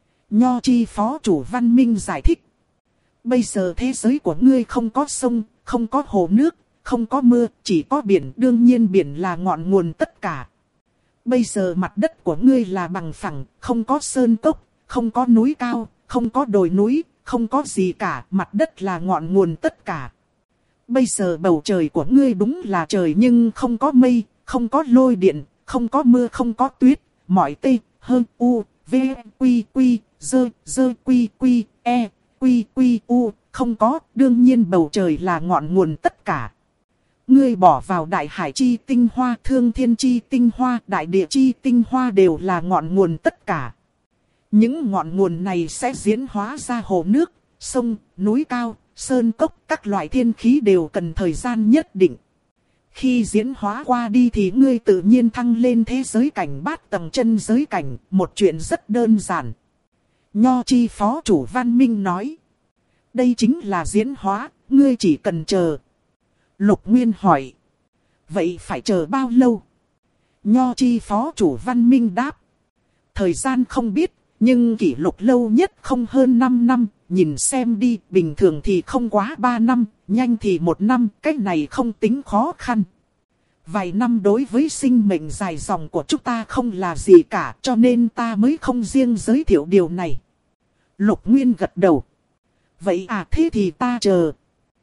Nho Chi Phó Chủ Văn Minh giải thích. Bây giờ thế giới của ngươi không có sông, không có hồ nước, không có mưa, chỉ có biển, đương nhiên biển là ngọn nguồn tất cả. Bây giờ mặt đất của ngươi là bằng phẳng, không có sơn cốc, không có núi cao, không có đồi núi, không có gì cả, mặt đất là ngọn nguồn tất cả. Bây giờ bầu trời của ngươi đúng là trời nhưng không có mây, không có lôi điện, không có mưa, không có tuyết, mọi tê, hơn u, v, quy quy, dơ, dơ quy quy, e, quy quy u, không có, đương nhiên bầu trời là ngọn nguồn tất cả. Ngươi bỏ vào đại hải chi tinh hoa, thương thiên chi tinh hoa, đại địa chi tinh hoa đều là ngọn nguồn tất cả. Những ngọn nguồn này sẽ diễn hóa ra hồ nước, sông, núi cao, sơn cốc, các loại thiên khí đều cần thời gian nhất định. Khi diễn hóa qua đi thì ngươi tự nhiên thăng lên thế giới cảnh bát tầng chân giới cảnh, một chuyện rất đơn giản. Nho chi phó chủ Văn Minh nói. Đây chính là diễn hóa, ngươi chỉ cần chờ. Lục Nguyên hỏi. Vậy phải chờ bao lâu? Nho chi phó chủ Văn Minh đáp. Thời gian không biết, nhưng kỷ lục lâu nhất không hơn 5 năm, nhìn xem đi, bình thường thì không quá 3 năm, nhanh thì 1 năm, cái này không tính khó khăn. Vài năm đối với sinh mệnh dài dòng của chúng ta không là gì cả, cho nên ta mới không riêng giới thiệu điều này. Lục Nguyên gật đầu. Vậy à, thế thì ta chờ.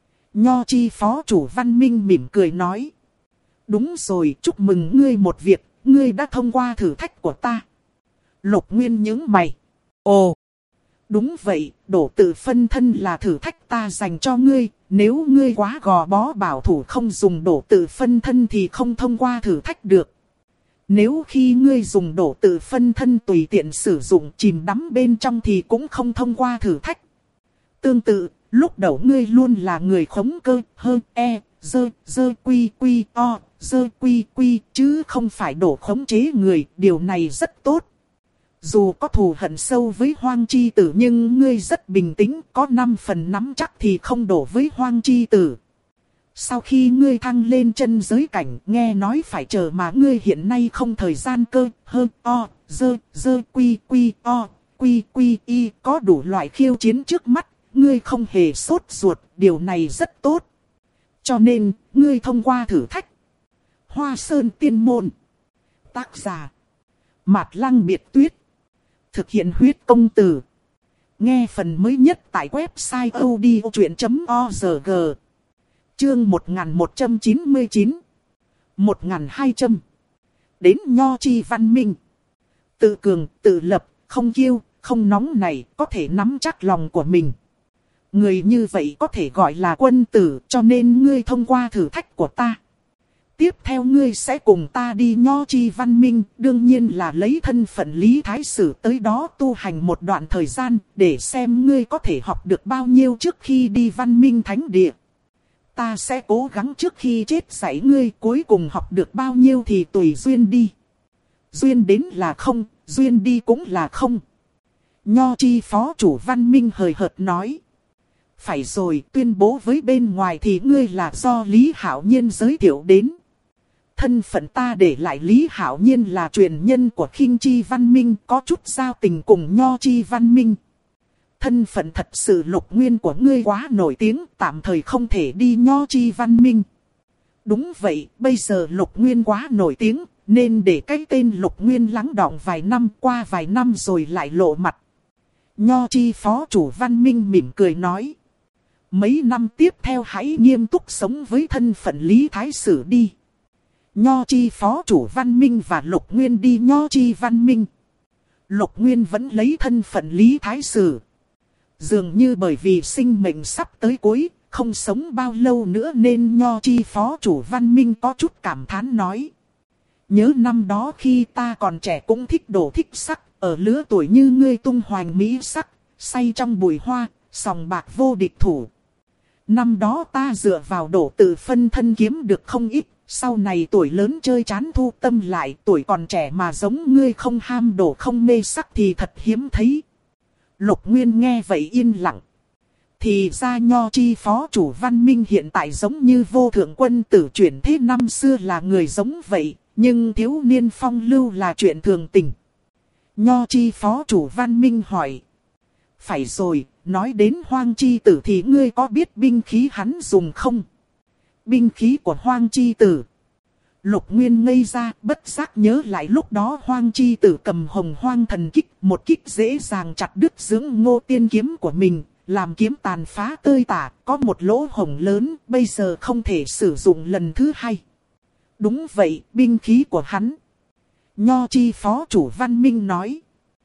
Nho chi phó chủ Văn Minh mỉm cười nói. Đúng rồi, chúc mừng ngươi một việc, ngươi đã thông qua thử thách của ta. Lục Nguyên nhướng mày. Ồ, đúng vậy, đổ tự phân thân là thử thách ta dành cho ngươi. Nếu ngươi quá gò bó bảo thủ không dùng đổ tự phân thân thì không thông qua thử thách được. Nếu khi ngươi dùng đổ tự phân thân tùy tiện sử dụng chìm đắm bên trong thì cũng không thông qua thử thách. Tương tự, lúc đầu ngươi luôn là người khống cơ, hơn, e, dơ quy quy o, dơ quy quy, chứ không phải đổ khống chế người, điều này rất tốt. Dù có thù hận sâu với Hoang Chi Tử nhưng ngươi rất bình tĩnh, có 5 phần nắm chắc thì không đổ với Hoang Chi Tử. Sau khi ngươi thăng lên chân giới cảnh, nghe nói phải chờ mà ngươi hiện nay không thời gian cơ, hơn, o, dơ quy quy o, quy quy y, có đủ loại khiêu chiến trước mắt, ngươi không hề sốt ruột, điều này rất tốt. Cho nên, ngươi thông qua thử thách. Hoa Sơn Tiên Môn. Tác giả. Mạt Lăng Biệt Tuyết. Thực hiện huyết công từ. Nghe phần mới nhất tại website odchuyện.org. Chương 1199. 1200. Đến Nho chi Văn Minh. Tự cường, tự lập, không kiêu, không nóng này, có thể nắm chắc lòng của mình. Người như vậy có thể gọi là quân tử, cho nên ngươi thông qua thử thách của ta. Tiếp theo ngươi sẽ cùng ta đi Nho chi Văn Minh, đương nhiên là lấy thân phận Lý Thái Sử tới đó tu hành một đoạn thời gian, để xem ngươi có thể học được bao nhiêu trước khi đi Văn Minh Thánh Địa. Ta sẽ cố gắng trước khi chết dạy ngươi, cuối cùng học được bao nhiêu thì tùy duyên đi. Duyên đến là không, duyên đi cũng là không. Nho chi phó chủ Văn Minh hời hợt nói. Phải rồi, tuyên bố với bên ngoài thì ngươi là do Lý Hạo Nhiên giới thiệu đến. Thân phận ta để lại Lý Hạo Nhiên là truyền nhân của Khinh Chi Văn Minh, có chút giao tình cùng Nho chi Văn Minh. Thân phận thật sự Lục Nguyên của ngươi quá nổi tiếng, tạm thời không thể đi Nho chi Văn Minh. Đúng vậy, bây giờ Lục Nguyên quá nổi tiếng, nên để cái tên Lục Nguyên lắng đọng vài năm, qua vài năm rồi lại lộ mặt. Nho chi phó chủ Văn Minh mỉm cười nói. Mấy năm tiếp theo hãy nghiêm túc sống với thân phận Lý Thái Sử đi. Nho chi phó chủ Văn Minh và Lục Nguyên đi Nho chi Văn Minh. Lục Nguyên vẫn lấy thân phận Lý Thái Sử. Dường như bởi vì sinh mệnh sắp tới cuối, không sống bao lâu nữa nên Nho chi phó chủ Văn Minh có chút cảm thán nói. Nhớ năm đó khi ta còn trẻ cũng thích đồ thích sắc, ở lứa tuổi như ngươi tung hoành mỹ sắc, say trong bụi hoa, sòng bạc vô địch thủ. Năm đó ta dựa vào đổ tự phân thân kiếm được không ít, sau này tuổi lớn chơi chán thu tâm lại, tuổi còn trẻ mà giống ngươi không ham đổ không mê sắc thì thật hiếm thấy. Lục Nguyên nghe vậy yên lặng. Thì ra Nho chi phó chủ Văn Minh hiện tại giống như vô thượng quân tử chuyển thế năm xưa là người giống vậy, nhưng thiếu niên phong lưu là chuyện thường tình. Nho chi phó chủ Văn Minh hỏi. Phải rồi, nói đến Hoang Chi Tử thì ngươi có biết binh khí hắn dùng không? Binh khí của Hoang Chi Tử. Lục Nguyên ngây ra, bất giác nhớ lại lúc đó Hoang Chi Tử cầm Hồng Hoang thần kích, một kích dễ dàng chặt đứt dưỡng Ngô Tiên kiếm của mình, làm kiếm tàn phá tơi tả, có một lỗ hổng lớn, bây giờ không thể sử dụng lần thứ hai. Đúng vậy, binh khí của hắn. Nho Chi phó chủ Văn Minh nói.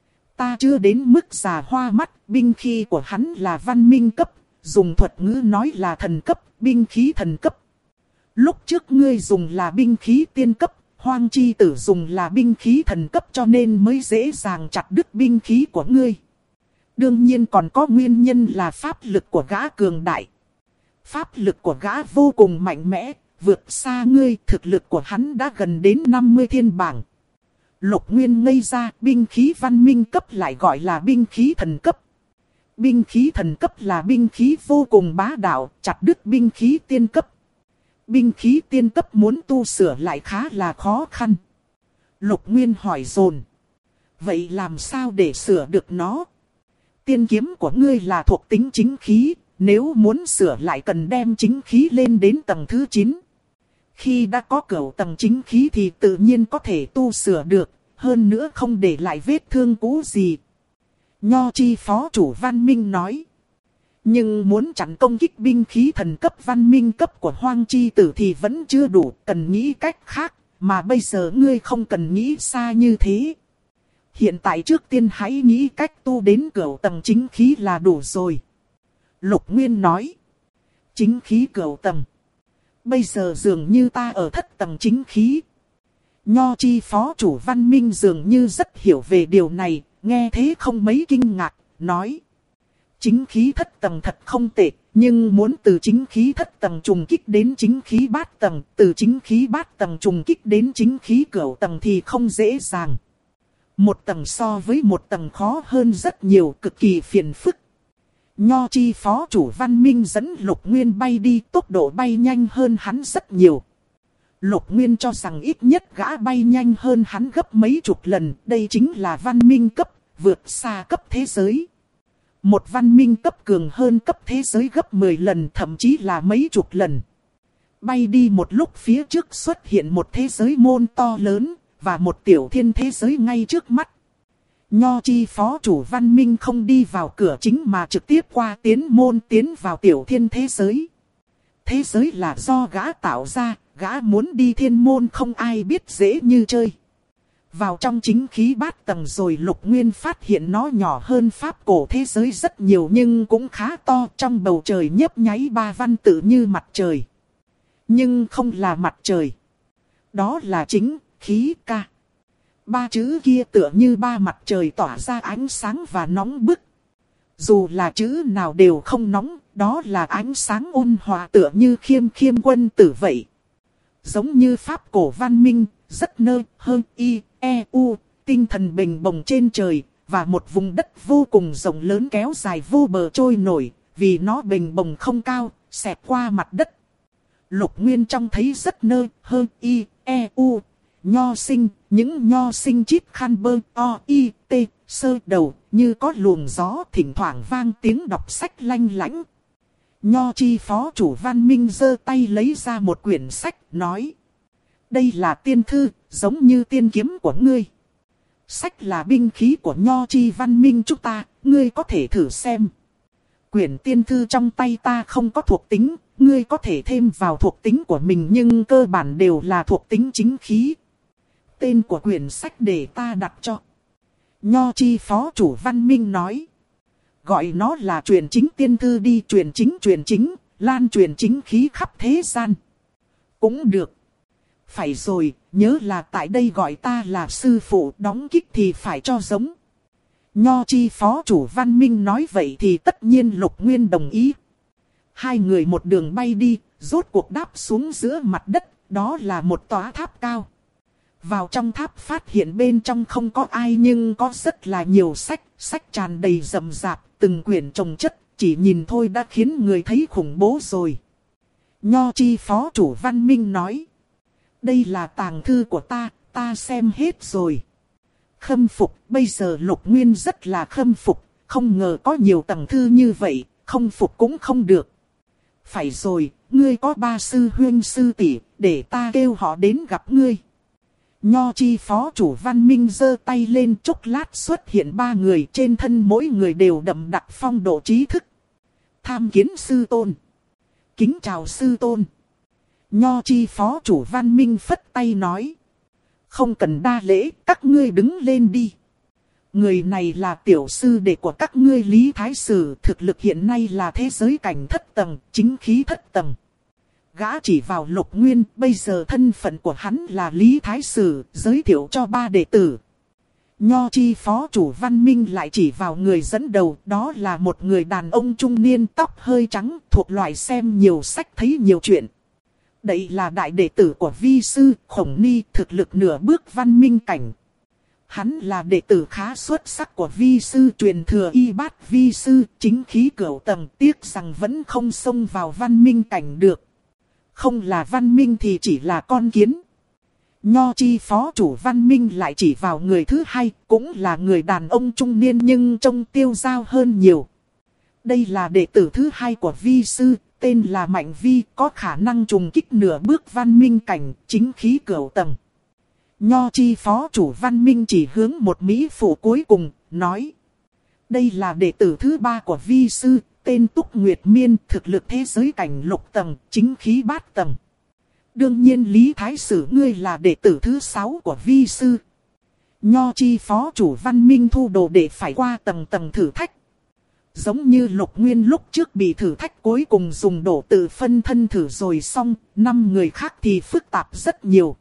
Ta chưa đến mức già hoa mắt, binh khí của hắn là văn minh cấp, dùng thuật ngữ nói là thần cấp, binh khí thần cấp. Lúc trước ngươi dùng là binh khí tiên cấp, Hoang Chi Tử dùng là binh khí thần cấp cho nên mới dễ dàng chặt đứt binh khí của ngươi. Đương nhiên còn có nguyên nhân là pháp lực của gã cường đại. Pháp lực của gã vô cùng mạnh mẽ, vượt xa ngươi, thực lực của hắn đã gần đến 50 thiên bảng. Lục Nguyên ngây ra, binh khí văn minh cấp lại gọi là binh khí thần cấp. Binh khí thần cấp là binh khí vô cùng bá đạo, chặt đứt binh khí tiên cấp. Binh khí tiên cấp muốn tu sửa lại khá là khó khăn. Lục Nguyên hỏi dồn. Vậy làm sao để sửa được nó? Tiên kiếm của ngươi là thuộc tính chính khí, nếu muốn sửa lại cần đem chính khí lên đến tầng thứ 9. Khi đã có cửu tầng chính khí thì tự nhiên có thể tu sửa được, hơn nữa không để lại vết thương cũ gì. Nho Chi phó chủ Văn Minh nói. Nhưng muốn chặn công kích binh khí thần cấp văn minh cấp của Hoang Chi Tử thì vẫn chưa đủ, cần nghĩ cách khác, mà bây giờ ngươi không cần nghĩ xa như thế. Hiện tại trước tiên hãy nghĩ cách tu đến cửu tầng chính khí là đủ rồi. Lục Nguyên nói. Chính khí cửu tầng. Bây giờ dường như ta ở thất tầng chính khí. Nho Chi phó chủ Văn Minh dường như rất hiểu về điều này, nghe thế không mấy kinh ngạc, nói. Chính khí thất tầng thật không tệ, nhưng muốn từ chính khí thất tầng trùng kích đến chính khí bát tầng, từ chính khí bát tầng trùng kích đến chính khí cửu tầng thì không dễ dàng. Một tầng so với một tầng khó hơn rất nhiều, cực kỳ phiền phức. Nho Chi phó chủ Văn Minh dẫn Lục Nguyên bay đi, tốc độ bay nhanh hơn hắn rất nhiều. Lục Nguyên cho rằng ít nhất gã bay nhanh hơn hắn gấp mấy chục lần, đây chính là văn minh cấp, vượt xa cấp thế giới. Một văn minh cấp cường hơn cấp thế giới gấp 10 lần, thậm chí là mấy chục lần. Bay đi một lúc phía trước xuất hiện một thế giới môn to lớn, và một tiểu thiên thế giới ngay trước mắt. Nho Chi phó chủ Văn Minh không đi vào cửa chính mà trực tiếp qua tiến môn tiến vào tiểu thiên thế giới. Thế giới là do gã tạo ra, gã muốn đi thiên môn không ai biết dễ như chơi. Vào trong chính khí bát tầng rồi Lục Nguyên phát hiện nó nhỏ hơn pháp cổ thế giới rất nhiều nhưng cũng khá to, trong bầu trời nhấp nháy ba văn tự như mặt trời. Nhưng không là mặt trời. Đó là chính khí ca. Ba chữ kia tựa như ba mặt trời tỏa ra ánh sáng và nóng bức. Dù là chữ nào đều không nóng, đó là ánh sáng ôn hòa tựa như khiêm khiêm quân tử vậy. Giống như pháp cổ văn minh, rất nơ, hơn y, e, u, tinh thần bình bồng trên trời, và một vùng đất vô cùng rộng lớn kéo dài vô bờ trôi nổi, vì nó bình bồng không cao, xẹt qua mặt đất. Lục Nguyên trong thấy rất nơ, hơn y, e, u, nho sinh, những nho sinh chít khăn bơ, o, y, t, sơ đầu, như có luồng gió thỉnh thoảng vang tiếng đọc sách lanh lảnh. Nho Chi phó chủ Văn Minh giơ tay lấy ra một quyển sách, nói. Đây là tiên thư, giống như tiên kiếm của ngươi. Sách là binh khí của Nho Chi Văn Minh chúng ta, ngươi có thể thử xem. Quyển tiên thư trong tay ta không có thuộc tính, ngươi có thể thêm vào thuộc tính của mình nhưng cơ bản đều là thuộc tính chính khí. Tên của quyển sách để ta đặt cho. Nho Chi phó chủ Văn Minh nói. Gọi nó là truyền chính tiên thư đi, truyền chính, lan truyền chính khí khắp thế gian. Cũng được. Phải rồi, nhớ là tại đây gọi ta là sư phụ, đóng kích thì phải cho giống. Nho Chi phó chủ Văn Minh nói vậy thì tất nhiên Lục Nguyên đồng ý. Hai người một đường bay đi, rốt cuộc đáp xuống giữa mặt đất, đó là một tòa tháp cao. Vào trong tháp phát hiện bên trong không có ai nhưng có rất là nhiều sách tràn đầy rậm rạp, từng quyển chồng chất, chỉ nhìn thôi đã khiến người thấy khủng bố rồi. Nho Chi phó chủ Văn Minh nói. Đây là tàng thư của ta xem hết rồi. Khâm phục, bây giờ Lục Nguyên rất là khâm phục, không ngờ có nhiều tầng thư như vậy, không phục cũng không được. Phải rồi, ngươi có 3 sư huynh sư tỷ, để ta kêu họ đến gặp ngươi. Nho Chi phó chủ Văn Minh giơ tay lên, chốc lát xuất hiện 3 người, trên thân mỗi người đều đậm đặc phong độ trí thức. Tham kiến sư tôn. Kính chào sư tôn. Nho chi phó chủ Văn Minh phất tay nói. Không cần đa lễ, các ngươi đứng lên đi. Người này là tiểu sư đệ của các ngươi Lý Thái Sử, thực lực hiện nay là thế giới cảnh thất tầng, chính khí thất tầng. Gã chỉ vào Lục Nguyên, bây giờ thân phận của hắn là Lý Thái Sử, giới thiệu cho 3 đệ tử. Nho chi phó chủ Văn Minh lại chỉ vào người dẫn đầu, đó là một người đàn ông trung niên tóc hơi trắng, thuộc loại xem nhiều sách thấy nhiều chuyện. Đây là đại đệ tử của vi sư, Khổng Ni, thực lực nửa bước văn minh cảnh. Hắn là đệ tử khá xuất sắc của vi sư, truyền thừa y bát vi sư, chính khí cửu tầng, tiếc rằng vẫn không xông vào văn minh cảnh được. Không là văn minh thì chỉ là con kiến. Nho chi phó chủ Văn Minh lại chỉ vào người thứ hai, cũng là người đàn ông trung niên nhưng trông tiêu dao hơn nhiều. Đây là đệ tử thứ hai của vi sư, tên là Mạnh Vi, có khả năng trùng kích nửa bước văn minh cảnh, chính khí cửu tầng. Nho chi phó chủ Văn Minh chỉ hướng một mỹ phụ cuối cùng, nói. Đây là đệ tử thứ ba của vi sư, tên Túc Nguyệt Miên, thực lực thế giới cảnh lục tầng, chính khí bát tầng. Đương nhiên Lý Thái Sử ngươi là đệ tử thứ 6 của vi sư. Nho chi phó chủ Văn Minh thu đồ để phải qua tầng tầng thử thách. Giống như Lục Nguyên lúc trước bị thử thách cuối cùng dùng đổ tự phân thân thử rồi xong, 5 người khác thì phức tạp rất nhiều.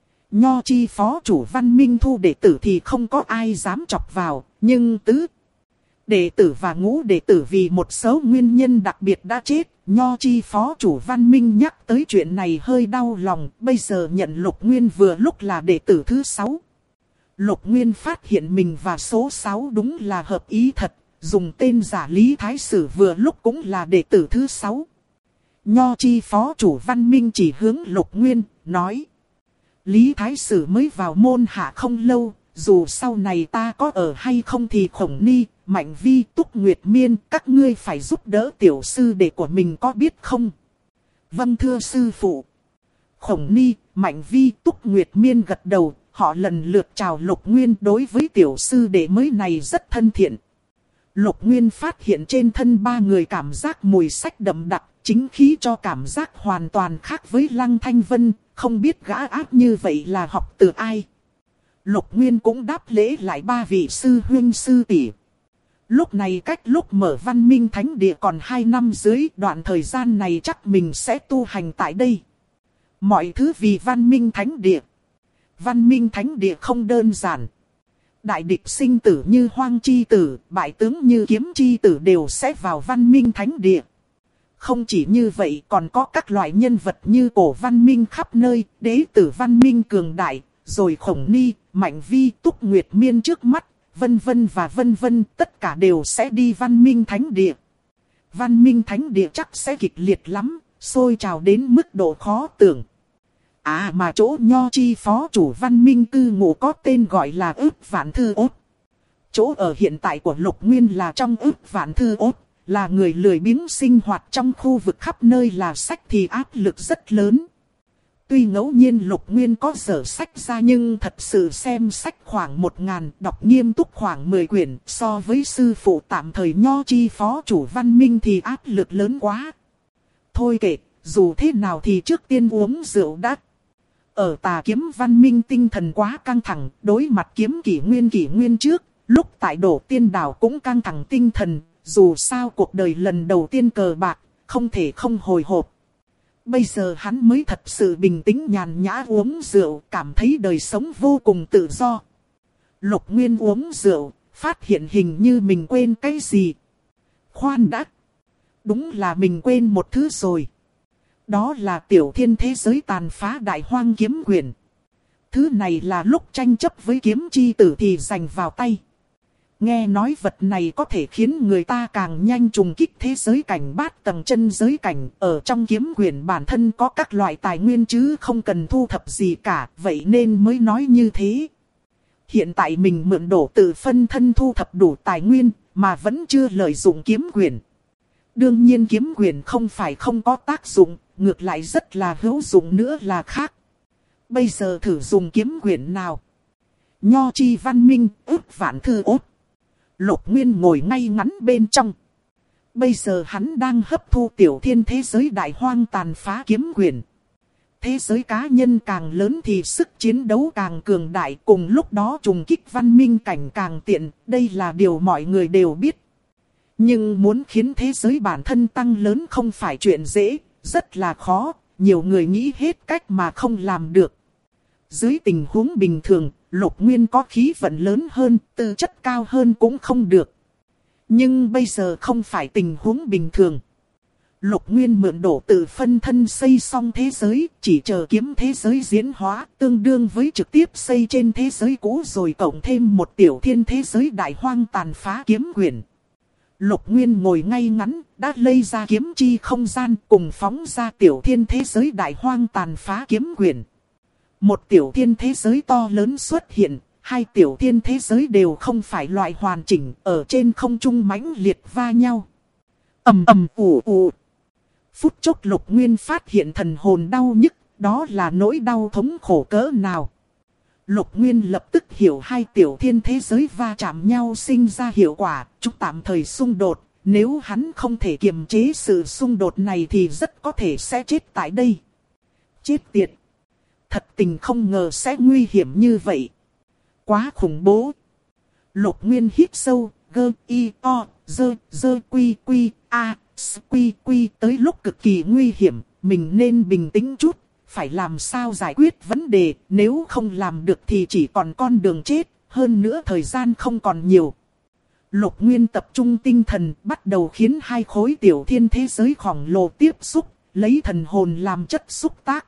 Nho chi phó chủ Văn Minh thu đệ tử thì không có ai dám chọc vào, nhưng tứ đệ tử và ngũ đệ tử vì một số nguyên nhân đặc biệt đã chết. Nho chi phó chủ Văn Minh nhắc tới chuyện này hơi đau lòng, bây giờ nhận Lục Nguyên vừa lúc là đệ tử thứ 6. Lục Nguyên phát hiện mình và số 6 đúng là hợp ý thật, dùng tên giả Lý Thái Sử vừa lúc cũng là đệ tử thứ 6. Nho chi phó chủ Văn Minh chỉ hướng Lục Nguyên, nói. Lý Thái Sử mới vào môn hạ không lâu, dù sau này ta có ở hay không thì Khổng Ni, Mạnh Vi, Túc Nguyệt Miên, các ngươi phải giúp đỡ tiểu sư đệ của mình có biết không? Vâng thưa sư phụ. Khổng Ni, Mạnh Vi, Túc Nguyệt Miên gật đầu, họ lần lượt chào Lục Nguyên, đối với tiểu sư đệ mới này rất thân thiện. Lục Nguyên phát hiện trên thân 3 người cảm giác mùi sách đậm đặc, chính khí cho cảm giác hoàn toàn khác với Lăng Thanh Vân, không biết gã ác như vậy là học từ ai. Lục Nguyên cũng đáp lễ lại 3 vị sư huynh sư tỷ. Lúc này cách lúc mở Văn Minh Thánh Địa còn 2 năm dưới, đoạn thời gian này chắc mình sẽ tu hành tại đây. Mọi thứ vì Văn Minh Thánh Địa. Văn Minh Thánh Địa không đơn giản. Đại địch sinh tử như Hoang Chi Tử, bại tướng như Kiếm Chi Tử đều sẽ vào Văn Minh Thánh Địa. Không chỉ như vậy còn có các loại nhân vật như cổ Văn Minh khắp nơi, đế tử Văn Minh cường đại, rồi Khổng Ni, Mạnh Vi, Túc Nguyệt Miên trước mắt. Vân vân và vân vân, tất cả đều sẽ đi Văn Minh Thánh Địa. Văn Minh Thánh Địa chắc sẽ kịch liệt lắm, sôi trào đến mức độ khó tưởng. À mà chỗ Nho chi phó chủ Văn Minh cư ngụ có tên gọi là Ức Vạn Thư Ốt. Chỗ ở hiện tại của Lục Nguyên là trong Ức Vạn Thư Ốt, là người lười biếng sinh hoạt trong khu vực khắp nơi là sách thì áp lực rất lớn. Tuy ngẫu nhiên Lục Nguyên có dở sách ra nhưng thật sự xem sách khoảng 1000, đọc nghiêm túc khoảng 10 quyển, so với sư phụ tạm thời Nho chi phó chủ Văn Minh thì áp lực lớn quá. Thôi kệ, dù thế nào thì trước tiên uống rượu đã. Ở Tà Kiếm Văn Minh tinh thần quá căng thẳng, đối mặt kiếm kỷ nguyên trước, lúc tại Đổ Tiên Đảo cũng căng thẳng tinh thần, dù sao cuộc đời lần đầu tiên cờ bạc, không thể không hồi hộp. Bây giờ hắn mới thật sự bình tĩnh nhàn nhã uống rượu, cảm thấy đời sống vô cùng tự do. Lục Nguyên uống rượu, phát hiện hình như mình quên cái gì. Khoan đã! Đúng là mình quên một thứ rồi. Đó là Tiểu Thiên thế giới tàn phá Đại Hoang kiếm quyển. Thứ này là lúc tranh chấp với Kiếm Chi Tử thì giành vào tay. Nghe nói vật này có thể khiến người ta càng nhanh trùng kích thế giới cảnh bát tầng chân giới cảnh. Ở trong kiếm quyển bản thân có các loại tài nguyên chứ không cần thu thập gì cả, vậy nên mới nói như thế. Hiện tại mình mượn đổ tự phân thân thu thập đủ tài nguyên, mà vẫn chưa lợi dụng kiếm quyển. Đương nhiên kiếm quyển không phải không có tác dụng, ngược lại rất là hữu dụng nữa là khác. Bây giờ thử dùng kiếm quyển nào. Nho chi Văn Minh, Ức Vạn Thư Ốt. Lục Nguyên ngồi ngay ngắn bên trong. Bây giờ hắn đang hấp thu tiểu thiên thế giới đại hoang tàn phá kiếm quyển. Thế giới cá nhân càng lớn thì sức chiến đấu càng cường đại, cùng lúc đó trùng kích văn minh cảnh càng tiện, đây là điều mọi người đều biết. Nhưng muốn khiến thế giới bản thân tăng lớn không phải chuyện dễ, rất là khó, nhiều người nghĩ hết cách mà không làm được. Dưới tình huống bình thường, Lục Nguyên có khí vận lớn hơn, tư chất cao hơn cũng không được. Nhưng bây giờ không phải tình huống bình thường. Lục Nguyên mượn độ tự phân thân xây xong thế giới, chỉ chờ kiếm thế giới diễn hóa, tương đương với trực tiếp xây trên thế giới cũ rồi cộng thêm một tiểu thiên thế giới đại hoang tàn phá kiếm quyển. Lục Nguyên ngồi ngay ngắn, đã lây ra kiếm chi không gian cùng phóng ra tiểu thiên thế giới đại hoang tàn phá kiếm quyển. Một tiểu thiên thế giới to lớn xuất hiện, hai tiểu thiên thế giới đều không phải loại hoàn chỉnh, ở trên không trung mãnh liệt va nhau. Ầm ầm ù ù. Phút chốc Lục Nguyên phát hiện thần hồn đau nhức, đó là nỗi đau thống khổ cỡ nào. Lục Nguyên lập tức hiểu hai tiểu thiên thế giới va chạm nhau sinh ra hiệu quả, chúng tạm thời xung đột, nếu hắn không thể kiềm chế sự xung đột này thì rất có thể sẽ chết tại đây. Chết tiệt! Thật tình không ngờ sẽ nguy hiểm như vậy. Quá khủng bố! Lục Nguyên hít sâu, gơ, y, o, dơ, quy, a, quy, tới lúc cực kỳ nguy hiểm, mình nên bình tĩnh chút. Phải làm sao giải quyết vấn đề, nếu không làm được thì chỉ còn con đường chết, hơn nữa thời gian không còn nhiều. Lục Nguyên tập trung tinh thần, bắt đầu khiến hai khối tiểu thiên thế giới khổng lồ tiếp xúc, lấy thần hồn làm chất xúc tác.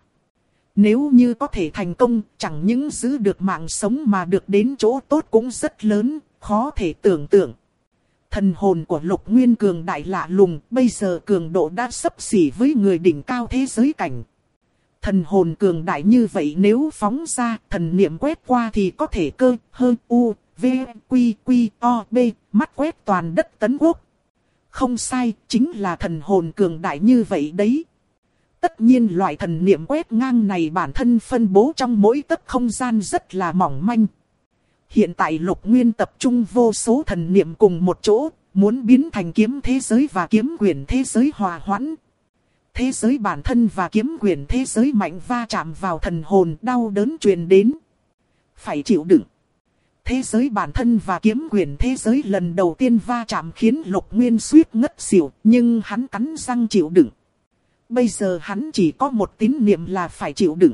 Nếu như có thể thành công, chẳng những giữ được mạng sống mà được đến chỗ tốt cũng rất lớn, khó thể tưởng tượng. Thần hồn của Lục Nguyên cường đại lạ lùng, bây giờ cường độ đã xấp xỉ với người đỉnh cao thế giới cảnh. Thần hồn cường đại như vậy nếu phóng ra, thần niệm quét qua thì có thể cơ, hơn, u, v, quy, o, b, mắt quét toàn đất Tấn Quốc. Không sai, chính là thần hồn cường đại như vậy đấy. Tất nhiên loại thần niệm quét ngang này bản thân phân bố trong mỗi tấc không gian rất là mỏng manh. Hiện tại Lục Nguyên tập trung vô số thần niệm cùng một chỗ, muốn biến thành kiếm thế giới và kiếm quyển thế giới hòa hoãn. Thế giới bản thân và kiếm quyển thế giới mạnh va chạm vào thần hồn, đau đớn truyền đến. Phải chịu đựng. Thế giới bản thân và kiếm quyển thế giới lần đầu tiên va chạm khiến Lục Nguyên suýt ngất xỉu, nhưng hắn cắn răng chịu đựng. Bây giờ hắn chỉ có một tín niệm là phải chịu đựng.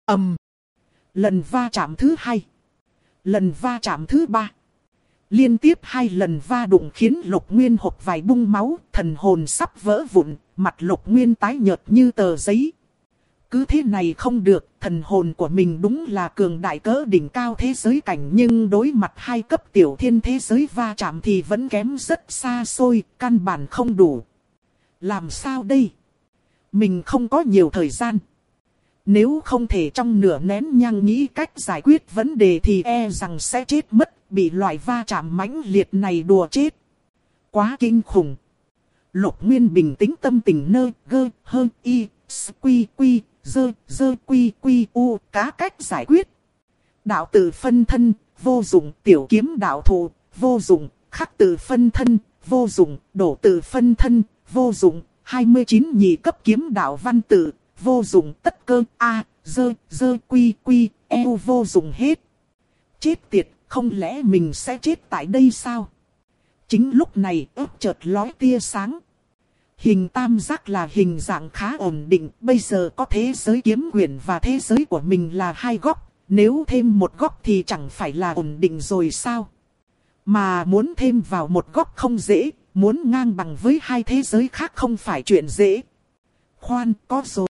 Lần va chạm thứ hai. Lần va chạm thứ ba. Liên tiếp hai lần va đụng khiến Lục Nguyên hộc vài bung máu, thần hồn sắp vỡ vụn, mặt Lục Nguyên tái nhợt như tờ giấy. Cứ thế này không được, thần hồn của mình đúng là cường đại cỡ đỉnh cao thế giới cảnh, nhưng đối mặt hai cấp tiểu thiên thế giới va chạm thì vẫn kém rất xa xôi, căn bản không đủ. Làm sao đây? Mình không có nhiều thời gian. Nếu không thể trong nửa nén nhang nghĩ cách giải quyết vấn đề thì e rằng sẽ chết mất, bị loại va chạm mãnh liệt này đùa chết. Quá kinh khủng. Lục Nguyên bình tĩnh tâm tình nơ, gơ, hơ, y, quy, dơ, quy, u, cá cách giải quyết. Đạo tử phân thân, vô dụng, tiểu kiếm đạo thụ, vô dụng, khắc tử phân thân, vô dụng, đổ tử phân thân, vô dụng, 29 nhị cấp kiếm đạo văn tử, vô dụng, tất cơ, a, dơ, quy, eo vô dụng hết. Chết tiệt, không lẽ mình sẽ chết tại đây sao? Chính lúc này ớt chợt lóe tia sáng. Hình tam giác là hình dạng khá ổn định, bây giờ có thế giới kiếm quyển và thế giới của mình là hai góc, nếu thêm một góc thì chẳng phải là ổn định rồi sao? Mà muốn thêm vào một góc không dễ, muốn ngang bằng với hai thế giới khác không phải chuyện dễ. Khoan, có rồi.